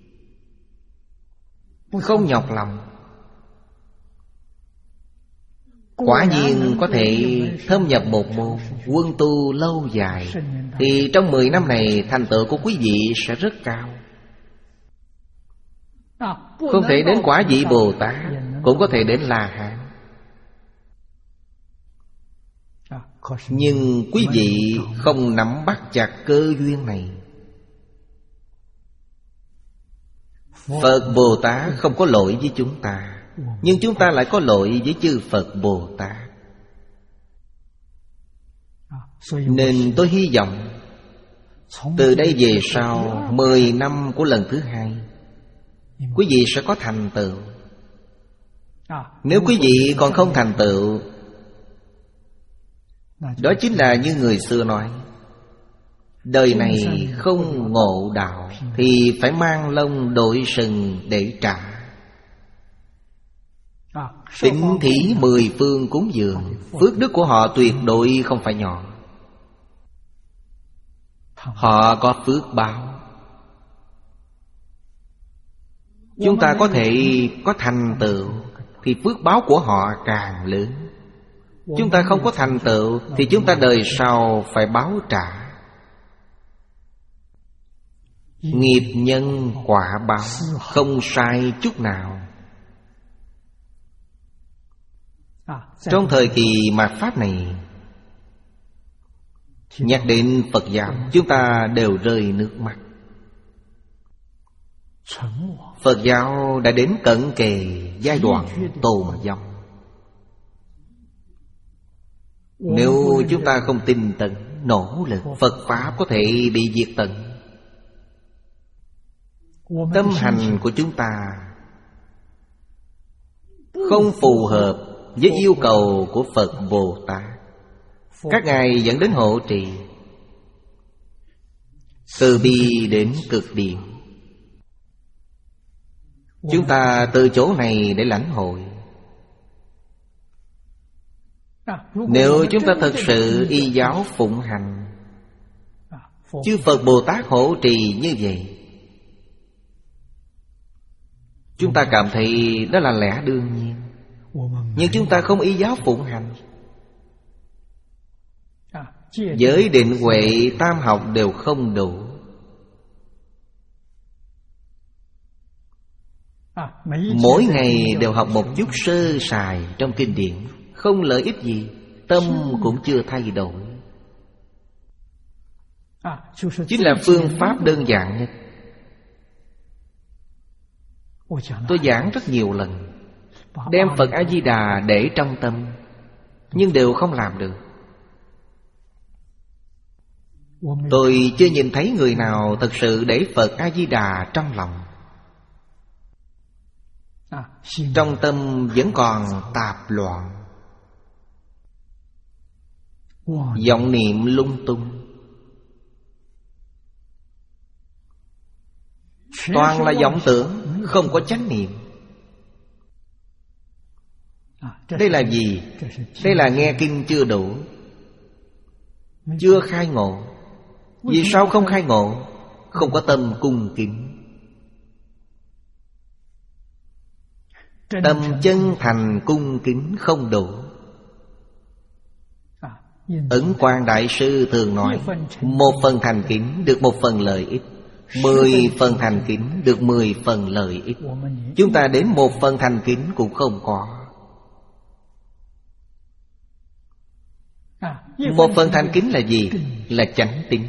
không nhọc lòng. Quả nhiên có thể thâm nhập một môn, quân tu lâu dài, thì trong mười năm này thành tựu của quý vị sẽ rất cao. Không thể đến quả vị Bồ Tát, cũng có thể đến La Hán. Nhưng quý vị không nắm bắt chặt cơ duyên này. Phật Bồ Tát không có lỗi với chúng ta, nhưng chúng ta lại có lỗi với chư Phật Bồ Tát. Nên tôi hy vọng từ đây về sau mười năm của lần thứ hai, quý vị sẽ có thành tựu. Nếu quý vị còn không thành tựu, đó chính là như người xưa nói, đời này không ngộ đạo thì phải mang lông đội sừng để trả. Tính thí mười phương cúng dường, phước đức của họ tuyệt đối không phải nhỏ. Họ có phước báo. Chúng ta có thể có thành tựu thì phước báo của họ càng lớn. Chúng ta không có thành tựu thì chúng ta đời sau phải báo trả. Nghiệp nhân quả báo, không sai chút nào. Trong thời kỳ mạt Pháp này, nhắc đến Phật giáo, chúng ta đều rơi nước mắt. Phật giáo đã đến cận kề giai đoạn tồn vong. Nếu chúng ta không tinh tấn, nỗ lực, Phật Pháp có thể bị diệt tận. Tâm hành của chúng ta không phù hợp với yêu cầu của Phật Bồ Tát. Các ngài dẫn đến hộ trì, từ bi đến cực điểm. Chúng ta từ chỗ này để lãnh hội. Nếu chúng ta thật sự y giáo phụng hành, chư Phật Bồ Tát hộ trì như vậy, chúng ta cảm thấy đó là lẽ đương nhiên. Nhưng chúng ta không y giáo phụng hành, giới định huệ tam học đều không đủ. Mỗi ngày đều học một chút sơ sài trong kinh điển, không lợi ích gì, tâm cũng chưa thay đổi. Chính là phương pháp đơn giản nhất. Tôi giảng rất nhiều lần, đem Phật A-di-đà để trong tâm, nhưng đều không làm được. Tôi chưa nhìn thấy người nào thật sự để Phật A-di-đà trong lòng. Trong tâm vẫn còn tạp loạn, vọng niệm lung tung, toàn là vọng tưởng, không có chánh niệm. Đây là gì? Đây là nghe kinh chưa đủ, chưa khai ngộ. Vì sao không khai ngộ? Không có tâm cung kính. Tâm chân thành cung kính không đủ. Ấn Quang Đại Sư thường nói, một phần thành kính được một phần lợi ích, mười phần thành kính được mười phần lợi ích. Chúng ta đến một phần thành kính cũng không có. Một phần thành kính là gì? Là chánh tín.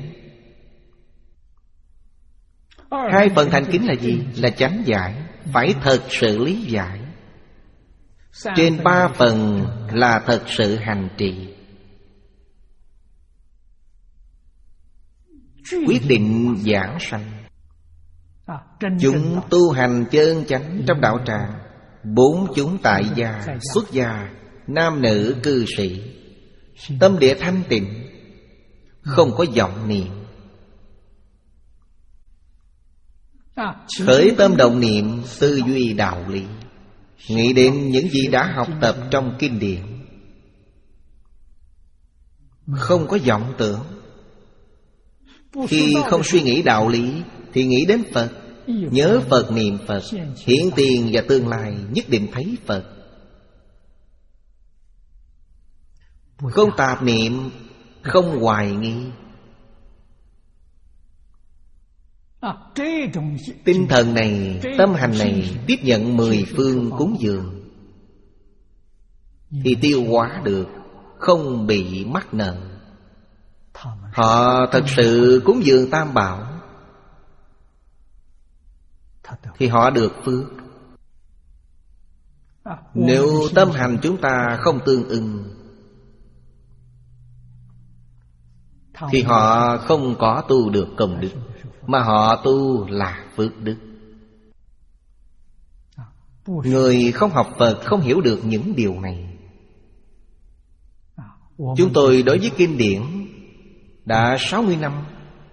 Hai phần thành kính là gì? Là chánh giải, phải thật sự lý giải. Trên ba phần là thật sự hành trì. Quyết định giảng sanh. Chúng tu hành chân chánh trong đạo tràng, bốn chúng tại gia, xuất gia, nam nữ cư sĩ, tâm địa thanh tịnh, không có vọng niệm. Khởi tâm động niệm tư duy đạo lý, nghĩ đến những gì đã học tập trong kinh điển, không có vọng tưởng. Khi không suy nghĩ đạo lý thì nghĩ đến Phật, nhớ Phật, niệm Phật, hiện tiền và tương lai nhất định thấy Phật. Không tạp niệm, không hoài nghi. Tinh thần này, tâm hành này tiếp nhận mười phương cúng dường thì tiêu hóa được, không bị mắc nợ. Họ thật sự cúng dường Tam Bảo thì họ được phước. Nếu tâm hành chúng ta không tương ưng thì họ không có tu được công đức, mà họ tu là phước đức. Người không học Phật không hiểu được những điều này. Chúng tôi đối với kinh điển đã sáu mươi năm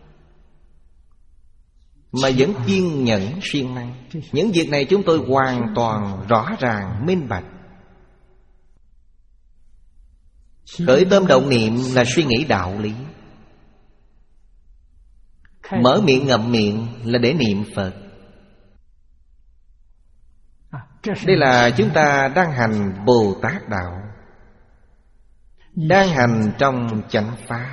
mà vẫn kiên nhẫn siêng năng. Những việc này chúng tôi hoàn toàn rõ ràng minh bạch. Khởi tâm động niệm là suy nghĩ đạo lý, mở miệng ngậm miệng là để niệm Phật. Đây là chúng ta đang hành Bồ Tát Đạo, đang hành trong chánh Pháp.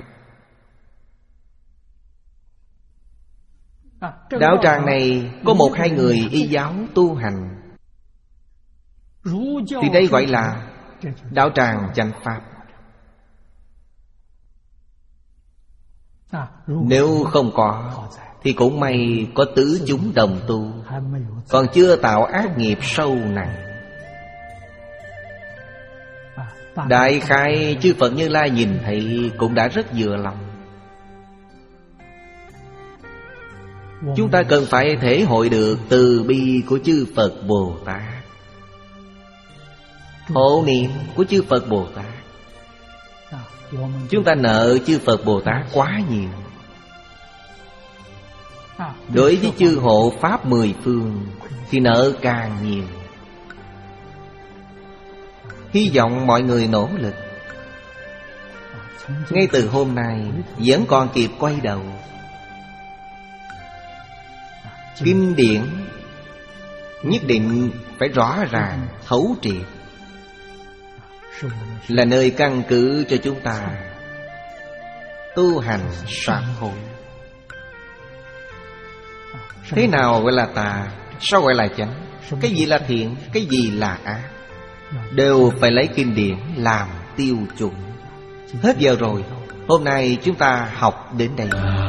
Đạo tràng này có một hai người y giáo tu hành thì đây gọi là đạo tràng chánh Pháp. Nếu không có thì cũng may có tứ chúng đồng tu, còn chưa tạo ác nghiệp sâu nặng. Đại khai chư Phật Như Lai nhìn thấy cũng đã rất vừa lòng. Chúng ta cần phải thể hội được từ bi của chư Phật Bồ Tát, hộ niệm của chư Phật Bồ Tát. Chúng ta nợ chư Phật Bồ Tát quá nhiều. Đối với chư hộ Pháp mười phương thì nợ càng nhiều. Hy vọng mọi người nỗ lực. Ngay từ hôm nay vẫn còn kịp quay đầu. Kinh điển nhất định phải rõ ràng, thấu triệt, là nơi căn cứ cho chúng ta tu hành sám hối. Thế nào gọi là tà, sao gọi là chánh, cái gì là thiện, cái gì là ác, đều phải lấy kinh điển làm tiêu chuẩn. Hết giờ rồi, hôm nay chúng ta học đến đây.